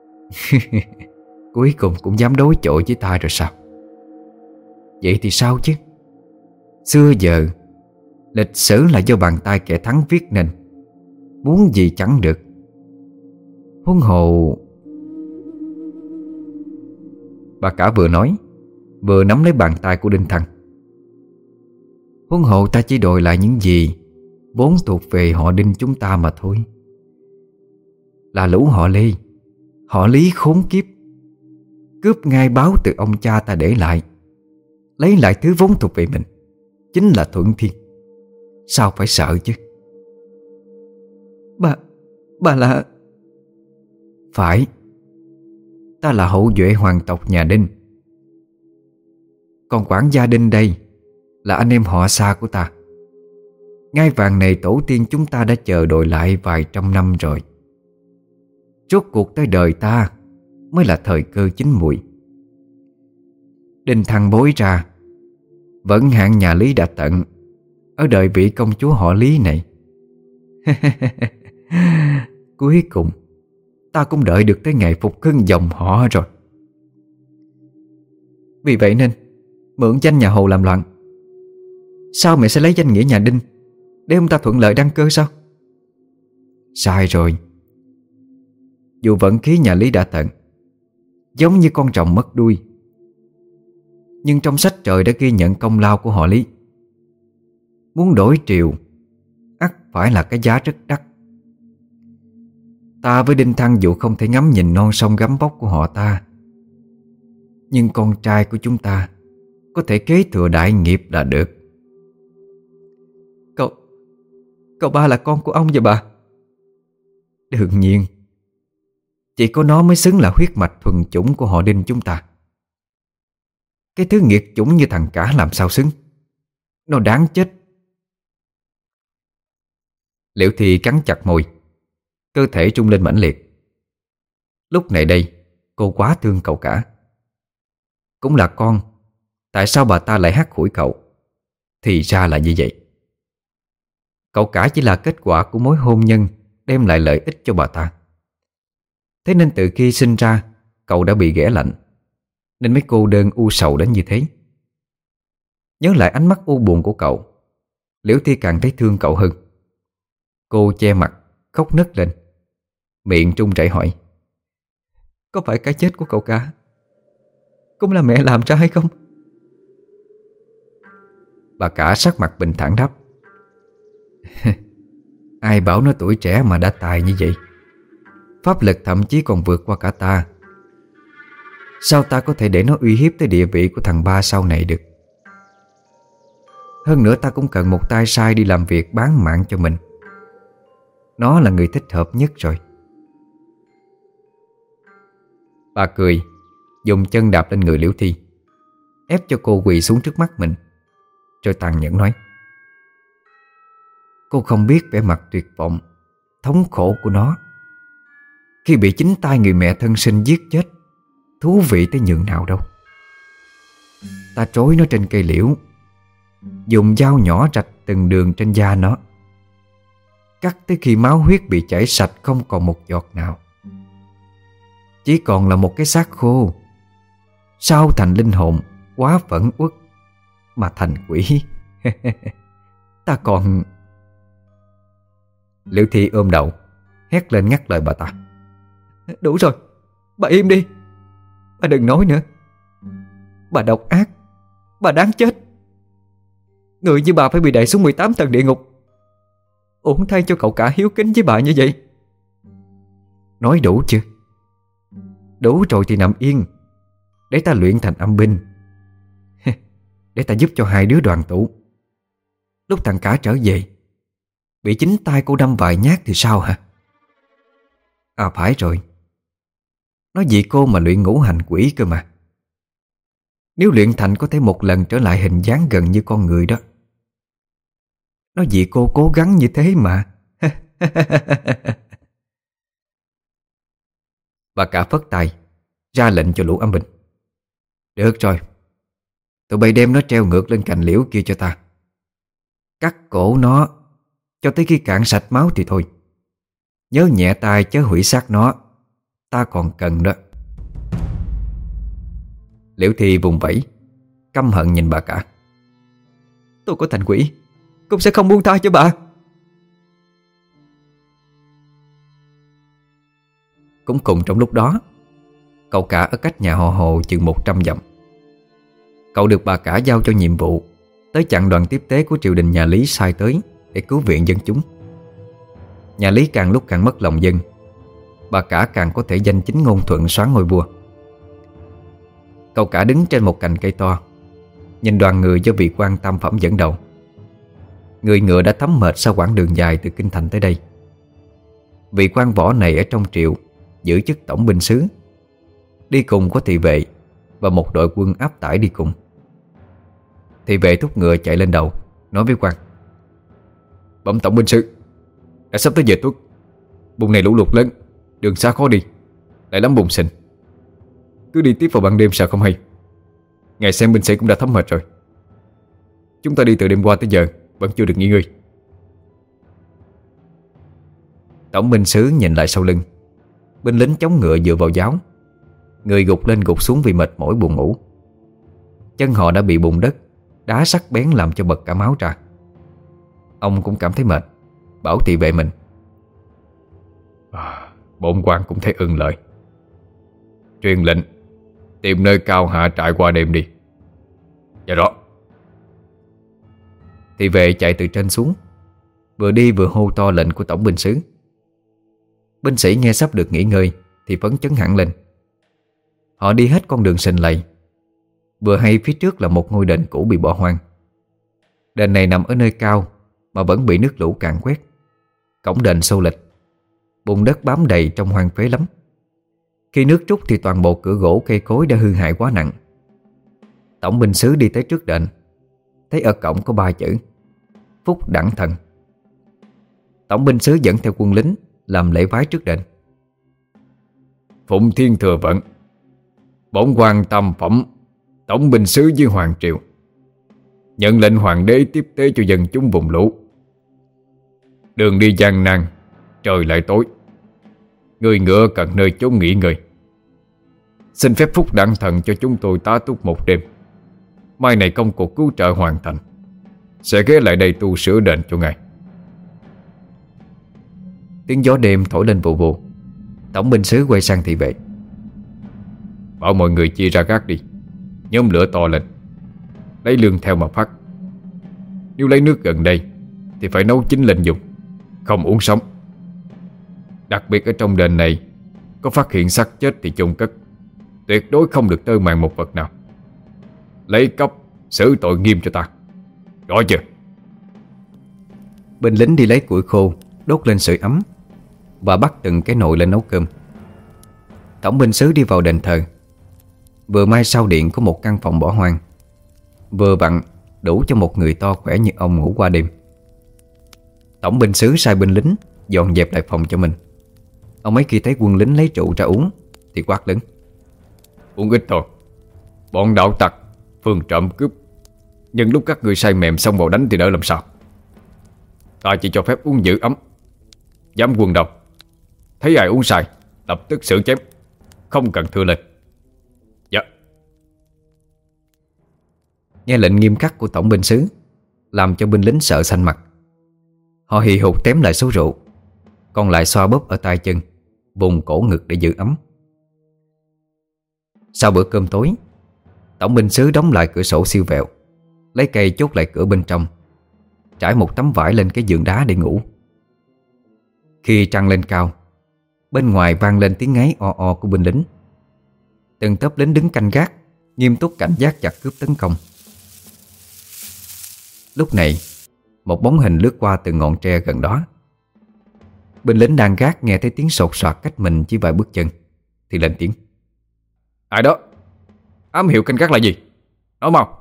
Cuối cùng cũng dám đối chọi với ta rồi sao? Vậy thì sao chứ? Xưa giờ lịch sử là do bàn tay kẻ thắng viết nên. muốn gì chẳng được. Huống hồ... Bà cả vừa nói, vừa nắm lấy bàn tay của Đinh Thăng. Huống hồ ta chỉ đòi lại những gì vốn thuộc về họ Đinh chúng ta mà thôi. Là lũ họ Lê, họ Lý khốn kiếp, cướp ngai báu từ ông cha ta để lại, lấy lại thứ vốn thuộc về mình, chính là thuận thiên. Sao phải sợ chứ? Bà, bà là... Phải, ta là hậu duệ hoàng tộc nhà Đinh. Còn quản gia Đinh đây là anh em họ xa của ta. Ngai vàng này tổ tiên chúng ta đã chờ đòi lại vài trăm năm rồi. Rốt cuộc tới đời ta mới là thời cơ chín muồi. Đinh Thăng bối ra vẫn hạng nhà Lý đã tận ở đời vị công chúa họ Lý này. Cuối cùng ta cũng đợi được tới ngày phục hưng dòng họ rồi. Vì vậy nên mượn danh nhà Hồ làm loạn. Sao mẹ sẽ lấy danh nghĩa nhà Đinh để ông ta thuận lợi đăng cơ sao? Sai rồi. Dù vận khí nhà Lý đã tận, giống như con rồng mất đuôi, nhưng trong sách trời đã ghi nhận công lao của họ Lý. Muốn đổi triều ắt phải là cái giá rất đắt. Ta với Đinh Thăng dù không thể ngắm nhìn non sông gấm vóc của họ ta, nhưng con trai của chúng ta có thể kế thừa đại nghiệp là được. Cậu Cậu ba là con của ông vậy bà? Đương nhiên. Chỉ có nó mới xứng là huyết mạch thuần chủng của họ Đinh chúng ta. Cái thứ nghiệt chủng như thằng cả làm sao xứng. Nó đáng chết. Liễu Thi cắn chặt môi, cơ thể trung lên mãnh liệt. Lúc này đây cô quá thương cậu cả. Cũng là con, tại sao bà ta lại hắt hủi cậu? Thì ra là như vậy. Cậu cả chỉ là kết quả của mối hôn nhân đem lại lợi ích cho bà ta. Thế nên từ khi sinh ra cậu đã bị ghẻ lạnh, nên mới cô đơn u sầu đến như thế. Nhớ lại ánh mắt u buồn của cậu, Liễu Thi càng thấy thương cậu hơn. Cô che mặt khóc nấc lên, miệng trung chảy hỏi: Có phải cái chết của cậu cả cũng là mẹ làm ra hay không? Bà cả sắc mặt bình thản đáp: Ai bảo nó tuổi trẻ mà đã tài như vậy. Pháp lực thậm chí còn vượt qua cả ta. Sao ta có thể để nó uy hiếp tới địa vị của thằng ba sau này được? Hơn nữa ta cũng cần một tay sai đi làm việc bán mạng cho mình. Nó là người thích hợp nhất rồi. Bà cười, dùng chân đạp lên người Liễu Thi, ép cho cô quỳ xuống trước mắt mình, rồi tàn nhẫn nói: Cô không biết vẻ mặt tuyệt vọng, thống khổ của nó khi bị chính tay người mẹ thân sinh giết chết thú vị tới nhường nào đâu. Ta trói nó trên cây liễu, dùng dao nhỏ rạch từng đường trên da nó, cắt tới khi máu huyết bị chảy sạch không còn một giọt nào, chỉ còn là một cái xác khô, sau thành linh hồn quá phẫn uất mà thành quỷ. Ta còn... Liễu Thi ôm đầu hét lên ngắt lời bà ta: Đủ rồi, bà im đi. Bà đừng nói nữa. Bà độc ác, bà đáng chết. Người như bà phải bị đẩy xuống mười tám tầng địa ngục. Uổng thay cho cậu cả hiếu kính với bà như vậy. Nói đủ chưa? Đủ rồi thì nằm yên, để ta luyện thành âm binh. Để ta giúp cho hai đứa đoàn tụ. Lúc thằng cả trở về bị chính tay cô đâm vài nhát thì sao hả? À phải rồi, nó vì cô mà luyện ngũ hành quỷ cơ mà. Nếu luyện thành có thể một lần trở lại hình dáng gần như con người đó. Nó vì cô cố gắng như thế mà. Bà cả phất tay ra lệnh cho lũ âm binh: Được rồi, tụi bay đem nó treo ngược lên cành liễu kia cho ta. Cắt cổ nó cho tới khi cạn sạch máu thì thôi. Nhớ nhẹ tay chớ hủy xác nó, ta còn cần đó. Liễu Thi vùng vẫy, căm hận nhìn bà cả: Tôi có thành quỷ cũng sẽ không buông tha cho bà. Cũng cùng trong lúc đó, cậu cả ở cách nhà họ Hồ chừng một trăm dặm. Cậu được bà cả giao cho nhiệm vụ tới chặn đoàn tiếp tế của triều đình nhà Lý sai tới để cứu viện dân chúng. Nhà Lý càng lúc càng mất lòng dân, bà cả càng có thể danh chính ngôn thuận soán ngôi vua. Cậu cả đứng trên một cành cây to, nhìn đoàn người do vị quan tam phẩm dẫn đầu. Người ngựa đã thấm mệt sau quãng đường dài từ kinh thành tới đây. Vị quan võ này ở trong triều giữ chức tổng binh sứ, đi cùng có thị vệ và một đội quân áp tải đi cùng. Thị vệ thúc ngựa chạy lên đầu, nói với quan: "Bẩm tổng binh sứ, đã sắp tới giờ tuất. Vùng này lũ lụt lớn, đường xa khó đi, lại lắm bùn xình. Cứ đi tiếp vào ban đêm sợ không hay. Ngài xem binh sĩ cũng đã thấm mệt rồi. Chúng ta đi từ đêm qua tới giờ vẫn chưa được nghỉ ngơi." Tổng binh sứ nhìn lại sau lưng. Binh lính chống ngựa dựa vào giáo, người gục lên gục xuống vì mệt mỏi buồn ngủ. Chân họ đã bị bùn đất, đá sắc bén làm cho bật cả máu ra. Ông cũng cảm thấy mệt, bảo thị vệ mình: à, Bổn quan cũng thấy ưng lợi. Truyền lệnh tìm nơi cao hạ trại qua đêm đi. Dạ đó. Thị vệ chạy từ trên xuống, vừa đi vừa hô to lệnh của tổng binh sứ. Binh sĩ nghe sắp được nghỉ ngơi thì phấn chấn hẳn lên. Họ đi hết con đường sình lầy. Vừa hay phía trước là một ngôi đền cũ bị bỏ hoang. Đền này nằm ở nơi cao mà vẫn bị nước lũ càn quét. Cổng đền xô lệch, bùn đất bám đầy trong hoang phế lắm. Khi nước trút thì toàn bộ cửa gỗ cây cối đã hư hại quá nặng. Tổng binh sứ đi tới trước đền, thấy ở cổng có ba chữ: Phúc Đẳng Thần. Tổng binh sứ dẫn theo quân lính làm lễ vái trước đền. Phụng thiên thừa vận, bổn quan tam phẩm tổng binh sứ với hoàng triều, nhận lệnh hoàng đế tiếp tế cho dân chúng vùng lũ. Đường đi gian nan, trời lại tối, người ngựa cần nơi chốn nghỉ ngơi. Xin phép Phúc Đẳng Thần cho chúng tôi tá túc một đêm. Mai này công cuộc cứu trợ hoàn thành, sẽ ghé lại đây tu sửa đền cho ngài. Tiếng gió đêm thổi lên vụ vụ. Tổng binh sứ quay sang thị vệ: Bảo mọi người chia ra gác đi, nhóm lửa to lên, lấy lương theo mà phát. Nếu lấy nước gần đây thì phải nấu chín lên dùng, không uống sống. Đặc biệt ở trong đền này có phát hiện xác chết thì chôn cất, tuyệt đối không được tơ màng một vật nào. Lấy cốc xử tội nghiêm cho ta, rõ chưa? Binh lính đi lấy củi khô đốt lên sưởi ấm và bắt từng cái nồi lên nấu cơm. Tổng binh sứ đi vào đền thờ. Vừa may sau điện có một căn phòng bỏ hoang, vừa vặn đủ cho một người to khỏe như ông ngủ qua đêm. Tổng binh sứ sai binh lính dọn dẹp lại phòng cho mình. Ông ấy khi thấy quân lính lấy rượu ra uống thì quát lớn: Uống ít thôi, bọn đạo tặc, phường trộm cướp, nhưng lúc các người say mềm xông vào đánh thì đỡ làm sao. Ta chỉ cho phép uống giữ ấm. Dám quân đầu, thấy ai uống sai lập tức xử chém, không cần thưa lệnh. Dạ. Nghe lệnh nghiêm khắc của tổng binh sứ làm cho binh lính sợ xanh mặt. Họ hì hục tém lại số rượu, còn lại xoa bóp ở tay chân, vùng cổ ngực để giữ ấm. Sau bữa cơm tối, tổng binh sứ đóng lại cửa sổ siêu vẹo, lấy cây chốt lại cửa bên trong, trải một tấm vải lên cái giường đá để ngủ. Khi trăng lên cao, bên ngoài vang lên tiếng ngáy o o của binh lính. Từng tốp lính đứng canh gác, nghiêm túc cảnh giác chặt cướp tấn công. Lúc này, một bóng hình lướt qua từ ngọn tre gần đó. Binh lính đang gác nghe thấy tiếng sột soạt cách mình chỉ vài bước chân thì lên tiếng: Ai đó? Ám hiệu canh gác là gì? Nói mau.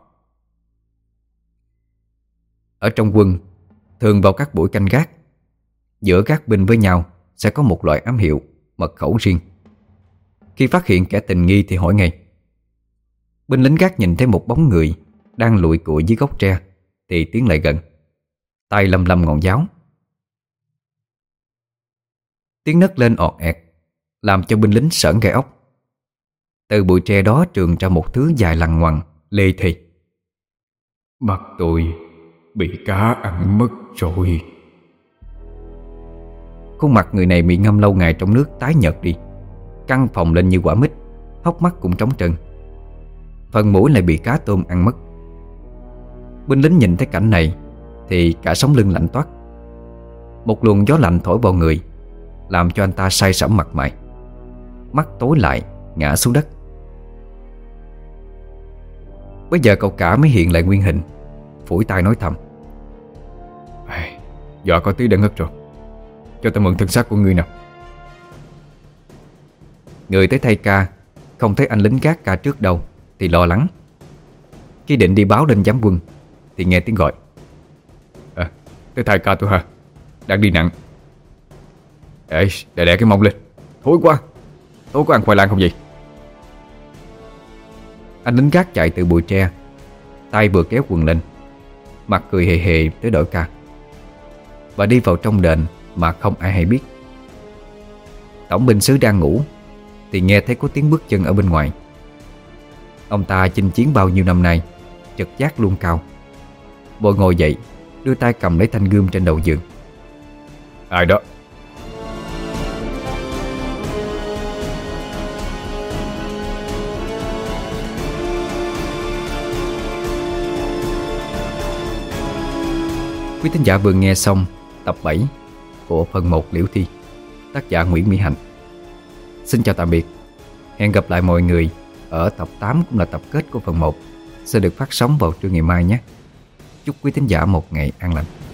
Ở trong quân, thường vào các buổi canh gác, giữa các binh với nhau sẽ có một loại ám hiệu, mật khẩu riêng. Khi phát hiện kẻ tình nghi thì hỏi ngay. Binh lính gác nhìn thấy một bóng người đang lụi cụi dưới gốc tre thì tiến lại gần, tay lăm lăm ngọn giáo. Tiếng nấc lên ọt ẹt làm cho binh lính sởn gai ốc. Từ bụi tre đó trường ra một thứ dài lằng ngoằng, lê thê. Mặt tôi bị cá ăn mất rồi. Khuôn mặt người này bị ngâm lâu ngày trong nước tái nhợt đi, Căng phồng lên như quả mít, hốc mắt cũng trống trơn. Phần mũi lại bị cá tôm ăn mất. Binh lính nhìn thấy cảnh này thì cả sống lưng lạnh toát. Một luồng gió lạnh thổi vào người, làm cho anh ta say sẩm mặt mày. Mắt tối lại, ngã xuống đất. Bây giờ cậu cả mới hiện lại nguyên hình, phủi tay nói thầm: Dọa có tí đã ngất rồi, cho ta mượn thân xác của ngươi nào. Người tới thay ca không thấy anh lính gác ca trước đâu thì lo lắng. Khi định đi báo lên giám quân thì nghe tiếng gọi: À, tới thay ca tôi hả? Đang đi nặng. Ê, đè đè cái mông lên, thối quá. Tối có ăn khoai lang không vậy? Anh lính gác chạy từ bụi tre, tay vừa kéo quần lên, mặt cười hề hề tới đổi ca, và đi vào trong đền mà không ai hay biết. Tổng binh sứ đang ngủ thì nghe thấy có tiếng bước chân ở bên ngoài. Ông ta chinh chiến bao nhiêu năm nay, trực giác luôn cao. Vội ngồi dậy, đưa tay cầm lấy thanh gươm trên đầu giường. Ai đó? Quý thính giả vừa nghe xong tập bảy của phần một Liễu Thi, tác giả Nguyễn Mỹ Hạnh. Xin chào tạm biệt. Hẹn gặp lại mọi người ở tập tám, cũng là tập kết của phần một, sẽ được phát sóng vào trưa ngày mai nhé. Chúc quý thính giả một ngày an lành.